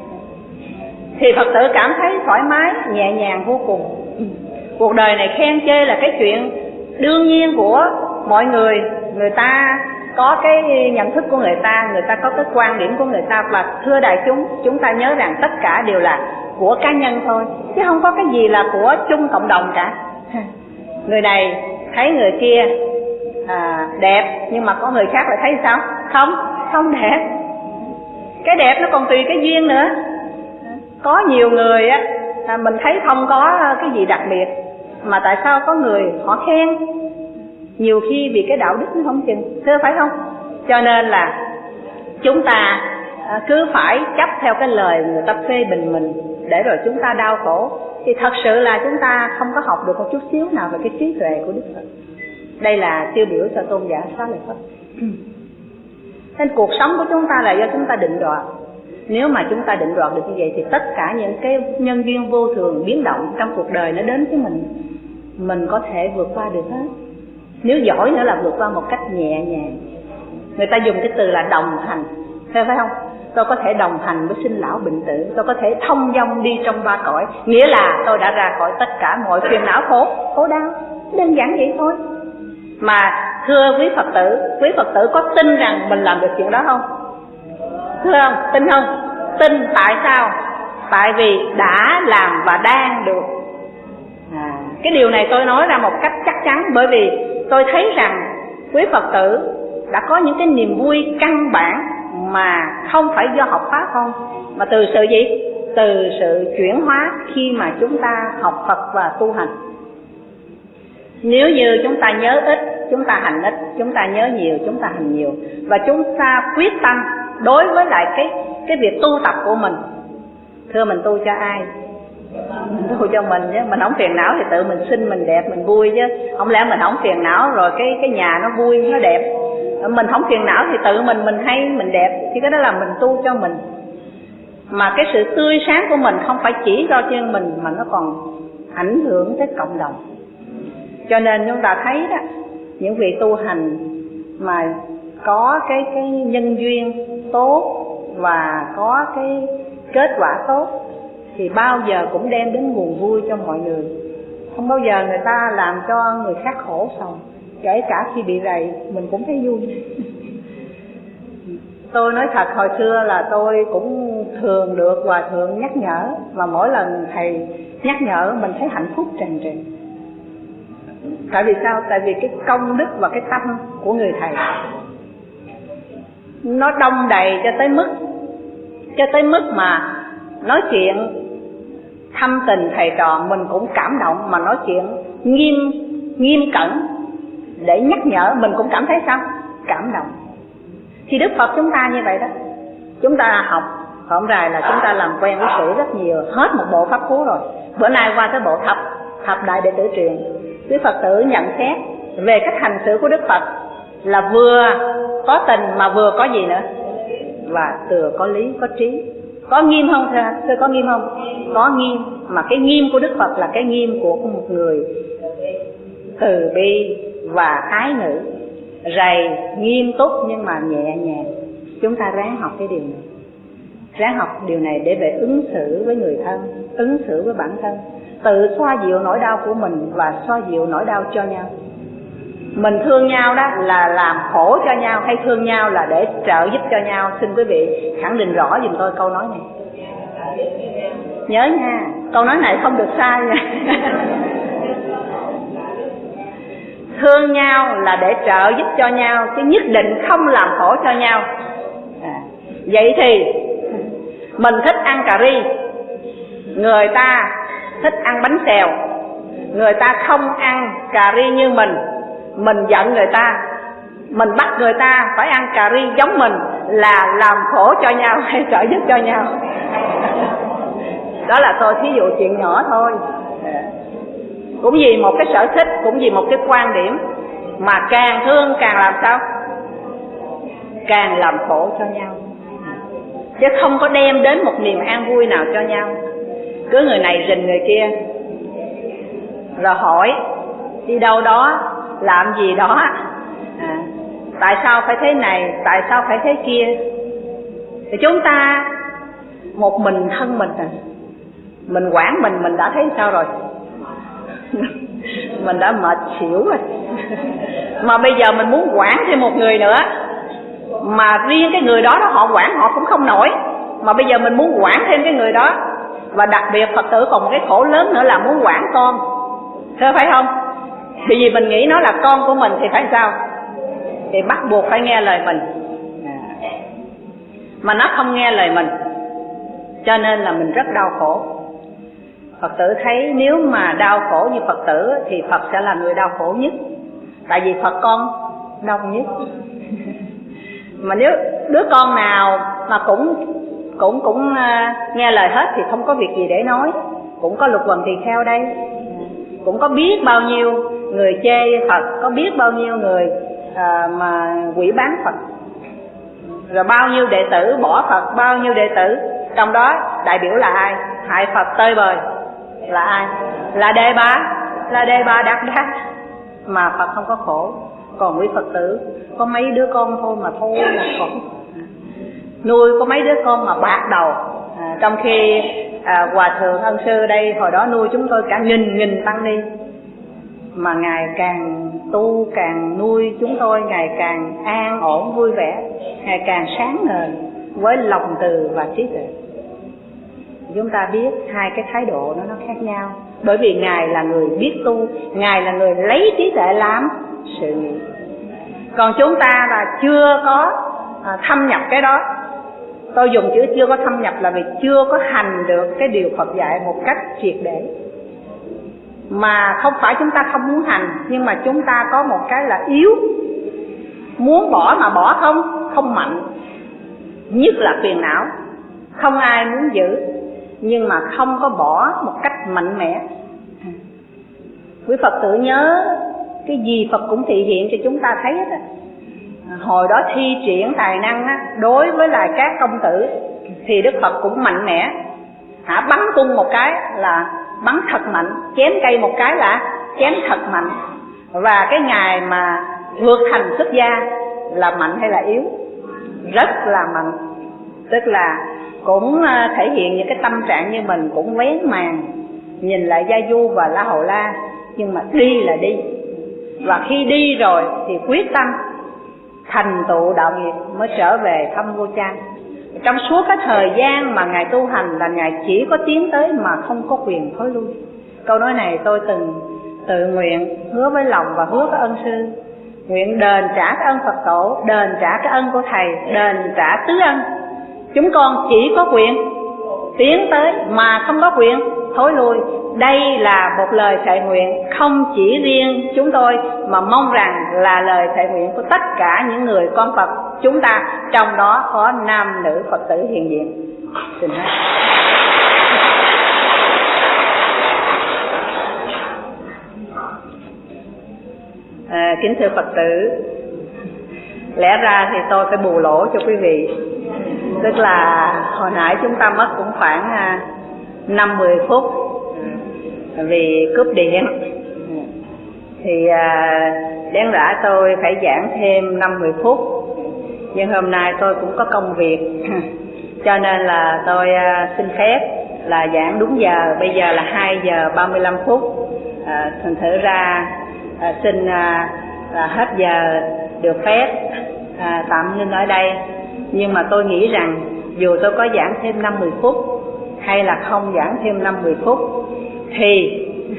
thì Phật tử cảm thấy thoải mái, nhẹ nhàng vô cùng. Cuộc đời này khen chê là cái chuyện đương nhiên của mọi người. Người ta có cái nhận thức của người ta, người ta có cái quan điểm của người ta. Và thưa đại chúng, chúng ta nhớ rằng tất cả đều là của cá nhân thôi, chứ không có cái gì là của chung cộng đồng cả. Người này thấy người kia à, đẹp, nhưng mà có người khác lại thấy sao? Không, không đẹp. Cái đẹp nó còn tùy cái duyên nữa. Có nhiều người á, à, mình thấy không có cái gì đặc biệt, mà tại sao có người họ khen? Nhiều khi vì cái đạo đức nó không chừng, thưa phải không? Cho nên là chúng ta à, cứ phải chấp theo cái lời người ta phê bình mình, để rồi chúng ta đau khổ, thì thật sự là chúng ta không có học được một chút xíu nào về cái trí tuệ của Đức Phật. Đây là tiêu biểu cho tôn giả Xá Lợi Phất. Nên cuộc sống của chúng ta là do chúng ta định đoạt. Nếu mà chúng ta định đoạt được như vậy thì tất cả những cái nhân duyên vô thường biến động trong cuộc đời nó đến với mình, mình có thể vượt qua được hết. Nếu giỏi nữa là vượt qua một cách nhẹ nhàng. Người ta dùng cái từ là đồng hành, phải không? Tôi có thể đồng hành với sinh lão bệnh tử, tôi có thể thông dong đi trong ba cõi, nghĩa là tôi đã ra khỏi tất cả mọi phiền não khổ khổ đau. Đơn giản vậy thôi. Mà thưa quý Phật tử, quý Phật tử có tin rằng mình làm được chuyện đó không? Thưa không? Tin không? Tin. Tại sao? Tại vì đã làm và đang được. à, Cái điều này tôi nói ra một cách chắc chắn, bởi vì tôi thấy rằng quý Phật tử đã có những cái niềm vui căn bản mà không phải do học pháp không, mà từ sự gì? Từ sự chuyển hóa khi mà chúng ta học Phật và tu hành. Nếu như chúng ta nhớ ít, chúng ta hành ít, chúng ta nhớ nhiều, chúng ta hành nhiều, và chúng ta quyết tâm đối với lại cái cái việc tu tập của mình. Thưa, mình tu cho ai? Mình tu cho mình chứ. Mình không phiền não thì tự mình xinh, mình đẹp, mình vui chứ. Không lẽ mình không phiền não rồi cái cái nhà nó vui, nó đẹp. Mình không phiền não thì tự mình mình hay, mình đẹp, thì cái đó là mình tu cho mình. Mà cái sự tươi sáng của mình không phải chỉ do riêng mình, mà nó còn ảnh hưởng tới cộng đồng. Cho nên chúng ta thấy đó, những vị tu hành mà có cái cái nhân duyên tốt và có cái kết quả tốt thì bao giờ cũng đem đến nguồn vui cho mọi người. Không bao giờ người ta làm cho người khác khổ sầu. Kể cả khi bị rầy mình cũng thấy vui. Tôi nói thật, hồi xưa là tôi cũng thường được Hòa Thượng nhắc nhở, và mỗi lần Thầy nhắc nhở mình thấy hạnh phúc tràn trề. Tại vì sao? Tại vì cái công đức và cái tâm của người Thầy nó đông đầy cho tới mức Cho tới mức mà nói chuyện thâm tình thầy trò mình cũng cảm động, mà nói chuyện nghiêm nghiêm cẩn để nhắc nhở mình cũng cảm thấy sao? Cảm động. Thì Đức Phật chúng ta như vậy đó. Chúng ta học Hổm Rày là chúng ta làm quen với sự rất nhiều, hết một bộ pháp cú rồi. Bữa nay qua tới bộ thập thập đại đệ tử truyền, quý Phật tử nhận xét về cách hành xử của Đức Phật là vừa có tình mà vừa có gì nữa? Và vừa có lý, có trí. Có nghiêm không thưa? Thưa có nghiêm không? Có nghiêm. Mà cái nghiêm của Đức Phật là cái nghiêm của một người từ bi và ái ngữ, rầy nghiêm túc nhưng mà nhẹ nhàng. Chúng ta ráng học cái điều này, ráng học điều này để về ứng xử với người thân, ứng xử với bản thân. tự xoa dịu nỗi đau của mình và xoa dịu nỗi đau cho nhau. Mình thương nhau đó là làm khổ cho nhau, hay thương nhau là để trợ giúp cho nhau? Xin quý vị khẳng định rõ giùm tôi câu nói này. Nhớ nha, câu nói này không được sai nha. Thương nhau là để trợ giúp cho nhau, chứ nhất định không làm khổ cho nhau. À, vậy thì mình thích ăn cà ri, người ta thích ăn bánh xèo, người ta không ăn cà ri như mình, mình giận người ta, mình bắt người ta phải ăn cà ri giống mình, là làm khổ cho nhau hay trợ giúp cho nhau? Đó là tôi thí dụ chuyện nhỏ thôi. Cũng vì một cái sở thích, cũng vì một cái quan điểm mà càng thương càng làm sao? Càng làm khổ cho nhau, chứ không có đem đến một niềm an vui nào cho nhau. Cứ người này rình người kia, rồi hỏi đi đâu đó, làm gì đó, à, tại sao phải thế này, tại sao phải thế kia. Thì chúng ta một mình thân mình à, mình quản mình, mình đã thấy sao rồi? Mình đã mệt xỉu rồi. Mà bây giờ mình muốn quản thêm một người nữa, mà riêng cái người đó đó họ quản họ cũng không nổi, mà bây giờ mình muốn quản thêm cái người đó. Và đặc biệt Phật tử còn một cái khổ lớn nữa là muốn quản con, thưa phải không? Bởi vì mình nghĩ nó là con của mình thì phải sao? Thì bắt buộc phải nghe lời mình, mà nó không nghe lời mình, cho nên là mình rất đau khổ. Phật tử thấy nếu mà đau khổ như Phật tử thì Phật sẽ là người đau khổ nhất, tại vì Phật con đông nhất. Mà nếu đứa con nào mà cũng cũng cũng uh, nghe lời hết thì không có việc gì để nói. Cũng có Lục Quần Tỳ Kheo đây, cũng có biết bao nhiêu người chê Phật, có biết bao nhiêu người uh, mà quỷ bán Phật, rồi bao nhiêu đệ tử bỏ Phật, bao nhiêu đệ tử. Trong đó đại biểu là ai? Hại Phật tơi bời là ai? Là Đề Bà, là Đề Bà Đạt Đa. Mà Phật không có khổ. Còn quý Phật tử có mấy đứa con thôi mà thôi là khổ. Nuôi có mấy đứa con mà bạc đầu, à, trong khi à, Hòa Thượng Ân Sư đây hồi đó nuôi chúng tôi cả nghìn nghìn tăng ni. Mà Ngài càng tu càng nuôi chúng tôi ngày càng an ổn vui vẻ, ngày càng sáng ngời với lòng từ và trí tuệ. Chúng ta biết hai cái thái độ nó nó khác nhau. Bởi vì Ngài là người biết tu, Ngài là người lấy trí tuệ làm sự nghiệp. Còn chúng ta là chưa có à, thâm nhập cái đó. Tôi dùng chữ chưa có thâm nhập là vì chưa có hành được cái điều Phật dạy một cách triệt để. Mà không phải chúng ta không muốn hành, nhưng mà chúng ta có một cái là yếu, muốn bỏ mà bỏ không, không mạnh. Nhất là phiền não, không ai muốn giữ, nhưng mà không có bỏ một cách mạnh mẽ. Quý Phật tử nhớ, cái gì Phật cũng thị hiện cho chúng ta thấy hết á. Hồi đó thi triển tài năng á, đối với lại các công tử thì Đức Phật cũng mạnh mẽ, hả, bắn cung một cái là bắn thật mạnh, chém cây một cái là chém thật mạnh. Và cái ngày mà vượt thành xuất gia là mạnh hay là yếu? Rất là mạnh. Tức là cũng thể hiện những cái tâm trạng như mình cũng vén màn, nhìn lại Gia Du và La Hầu La, nhưng mà đi là đi. Và khi đi rồi thì quyết tâm thành tựu đạo nghiệp mới trở về thăm Ngô Trang. Trong suốt cái thời gian mà Ngài tu hành là Ngài chỉ có tiến tới mà không có quyền thối lui. Câu nói này tôi từng tự nguyện hứa với lòng và hứa với ân sư, nguyện đền trả cái ân Phật tổ, đền trả cái ân của Thầy, đền trả tứ ân. Chúng con chỉ có quyền tiến tới mà không có quyền thối lui. Đây là một lời thệ nguyện không chỉ riêng chúng tôi, mà mong rằng là lời thệ nguyện của tất cả những người con Phật chúng ta, trong đó có nam nữ Phật tử hiện diện. Xin hết. À, kính thưa Phật tử, lẽ ra thì tôi phải bù lỗ cho quý vị. Tức là hồi nãy chúng ta mất cũng khoảng năm mười phút vì cúp điện, thì đáng lẽ tôi phải giảng thêm năm mười phút, nhưng hôm nay tôi cũng có công việc cho nên là tôi xin phép là giảng đúng giờ, bây giờ là hai giờ ba mươi lăm phút. À, thành thử ra à, xin à, là hết giờ được phép à, tạm ngưng ở đây. Nhưng mà tôi nghĩ rằng dù tôi có giảng thêm năm mươi phút hay là không giảng thêm năm mươi phút thì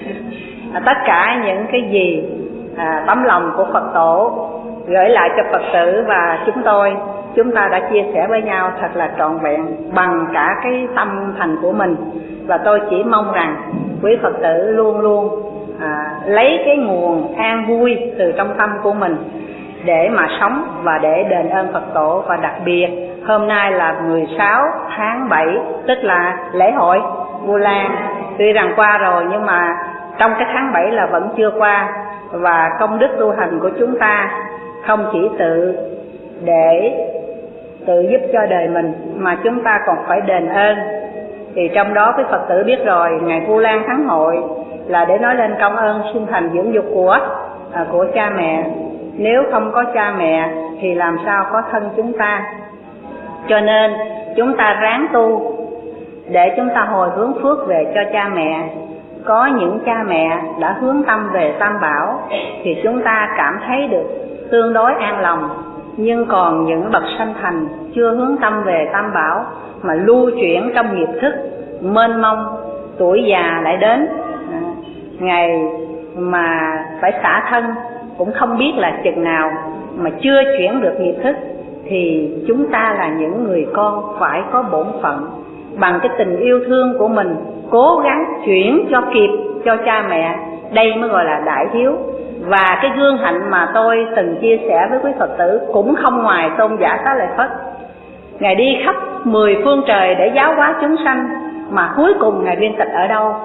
à, tất cả những cái gì à, tấm lòng của Phật tổ gửi lại cho Phật tử và chúng tôi, chúng ta đã chia sẻ với nhau thật là trọn vẹn bằng cả cái tâm thành của mình. Và tôi chỉ mong rằng quý Phật tử luôn luôn à, lấy cái nguồn an vui từ trong tâm của mình để mà sống và để đền ơn Phật tổ. Và đặc biệt hôm nay là mười sáu tháng bảy, tức là lễ hội Vu Lan. Tuy rằng qua rồi nhưng mà trong cái tháng bảy là vẫn chưa qua. Và công đức tu hành của chúng ta không chỉ tự để tự giúp cho đời mình mà chúng ta còn phải đền ơn. Thì trong đó quý Phật tử biết rồi, ngày Vu Lan Thắng Hội là để nói lên công ơn sinh thành dưỡng dục của à, của cha mẹ. Nếu không có cha mẹ thì làm sao có thân chúng ta. Cho nên chúng ta ráng tu để chúng ta hồi hướng phước về cho cha mẹ. Có những cha mẹ đã hướng tâm về Tam Bảo thì chúng ta cảm thấy được tương đối an lòng. Nhưng còn những bậc sanh thành chưa hướng tâm về Tam Bảo mà lưu chuyển trong nghiệp thức mênh mông, tuổi già lại đến, à, ngày mà phải xả thân cũng không biết là chừng nào, mà chưa chuyển được nghiệp thức thì chúng ta là những người con phải có bổn phận bằng cái tình yêu thương của mình cố gắng chuyển cho kịp cho cha mẹ. Đây mới gọi là đại hiếu. Và cái gương hạnh mà tôi từng chia sẻ với quý Phật tử cũng không ngoài Tôn giả Xá Lợi Phất. Ngài đi khắp mười phương trời để giáo hóa chúng sanh, mà cuối cùng Ngài viên tịch ở đâu?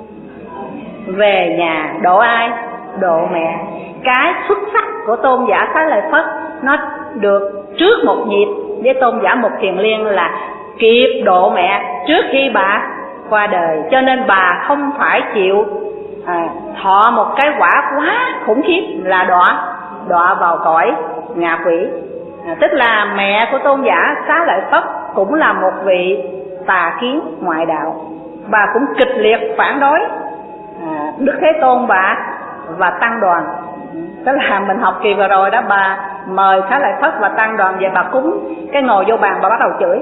Về nhà độ ai? Độ mẹ. Cái xuất sắc của Tôn giả Xá Lợi Phất nó được trước một nhịp với Tôn giả Mục Kiền Liên là kịp độ mẹ trước khi bà qua đời. Cho nên bà không phải chịu à, thọ một cái quả quá khủng khiếp là đọa đọa vào cõi ngạ quỷ. à, Tức là mẹ của Tôn giả Xá Lợi Phất cũng là một vị tà kiến ngoại đạo. Bà cũng kịch liệt phản đối à, Đức Thế Tôn bà và tăng đoàn. Tức là mình học kỳ vừa rồi đó, bà mời Xá Lợi Phất và tăng đoàn về, bà cúng cái ngồi vô bàn bà bắt đầu chửi.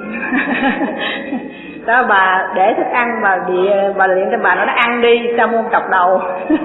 Đó, bà để thức ăn bà bị bà liền cho bà nó ăn đi sao muôn cọc đầu.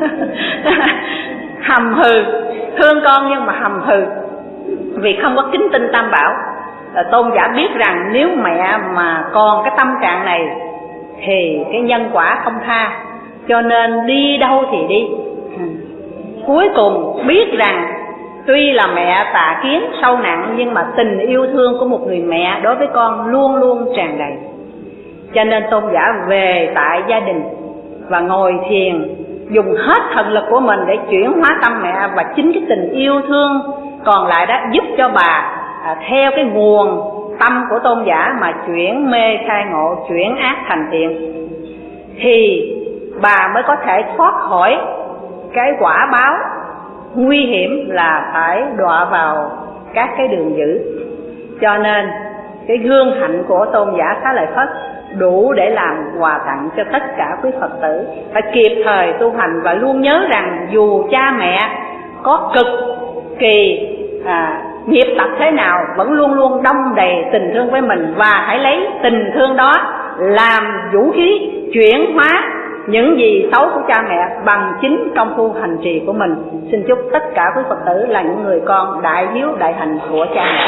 Hầm hừ, thương con nhưng mà hầm hừ vì không có kính tin Tam Bảo. Tôn giả biết rằng nếu mẹ mà còn cái tâm trạng này thì cái nhân quả không tha, cho nên đi đâu thì đi. Cuối cùng biết rằng tuy là mẹ tà kiến sâu nặng nhưng mà tình yêu thương của một người mẹ đối với con luôn luôn tràn đầy. Cho nên Tôn giả về tại gia đình và ngồi thiền, dùng hết thần lực của mình để chuyển hóa tâm mẹ, và chính cái tình yêu thương còn lại đó giúp cho bà à, theo cái nguồn tâm của Tôn giả mà chuyển mê khai ngộ, chuyển ác thành thiện, thì bà mới có thể thoát khỏi cái quả báo nguy hiểm là phải đọa vào các cái đường dữ. Cho nên cái gương hạnh của Tôn giả Xá Lợi Phất đủ để làm quà tặng cho tất cả quý Phật tử. Phải kịp thời tu hành và luôn nhớ rằng dù cha mẹ có cực kỳ à, nghiệp tập thế nào vẫn luôn luôn đong đầy tình thương với mình, và hãy lấy tình thương đó làm vũ khí chuyển hóa những gì xấu của cha mẹ bằng chính công phu hành trì của mình. Xin chúc tất cả quý Phật tử là những người con đại hiếu đại hạnh của cha mẹ.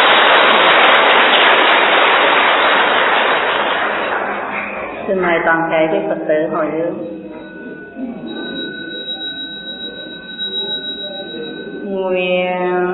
Xin mời toàn thể quý Phật tử hồi hướng. Nguyện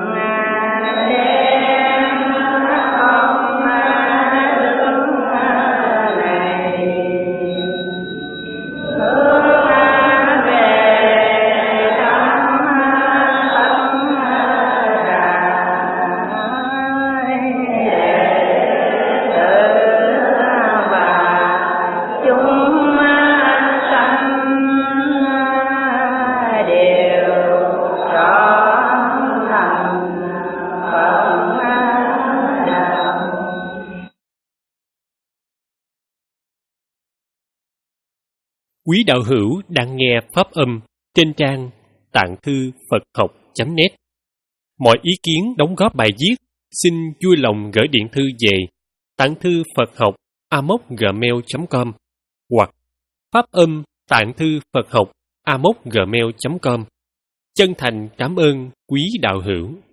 Quý đạo hữu đang nghe pháp âm trên trang tạng thư Phật học chấm net. Mọi ý kiến đóng góp bài viết xin vui lòng gửi điện thư về tạng thư Phật học a m o c gmail chấm com hoặc pháp âm tạng thư Phật học a m o c gmail chấm com. Chân thành cảm ơn quý đạo hữu.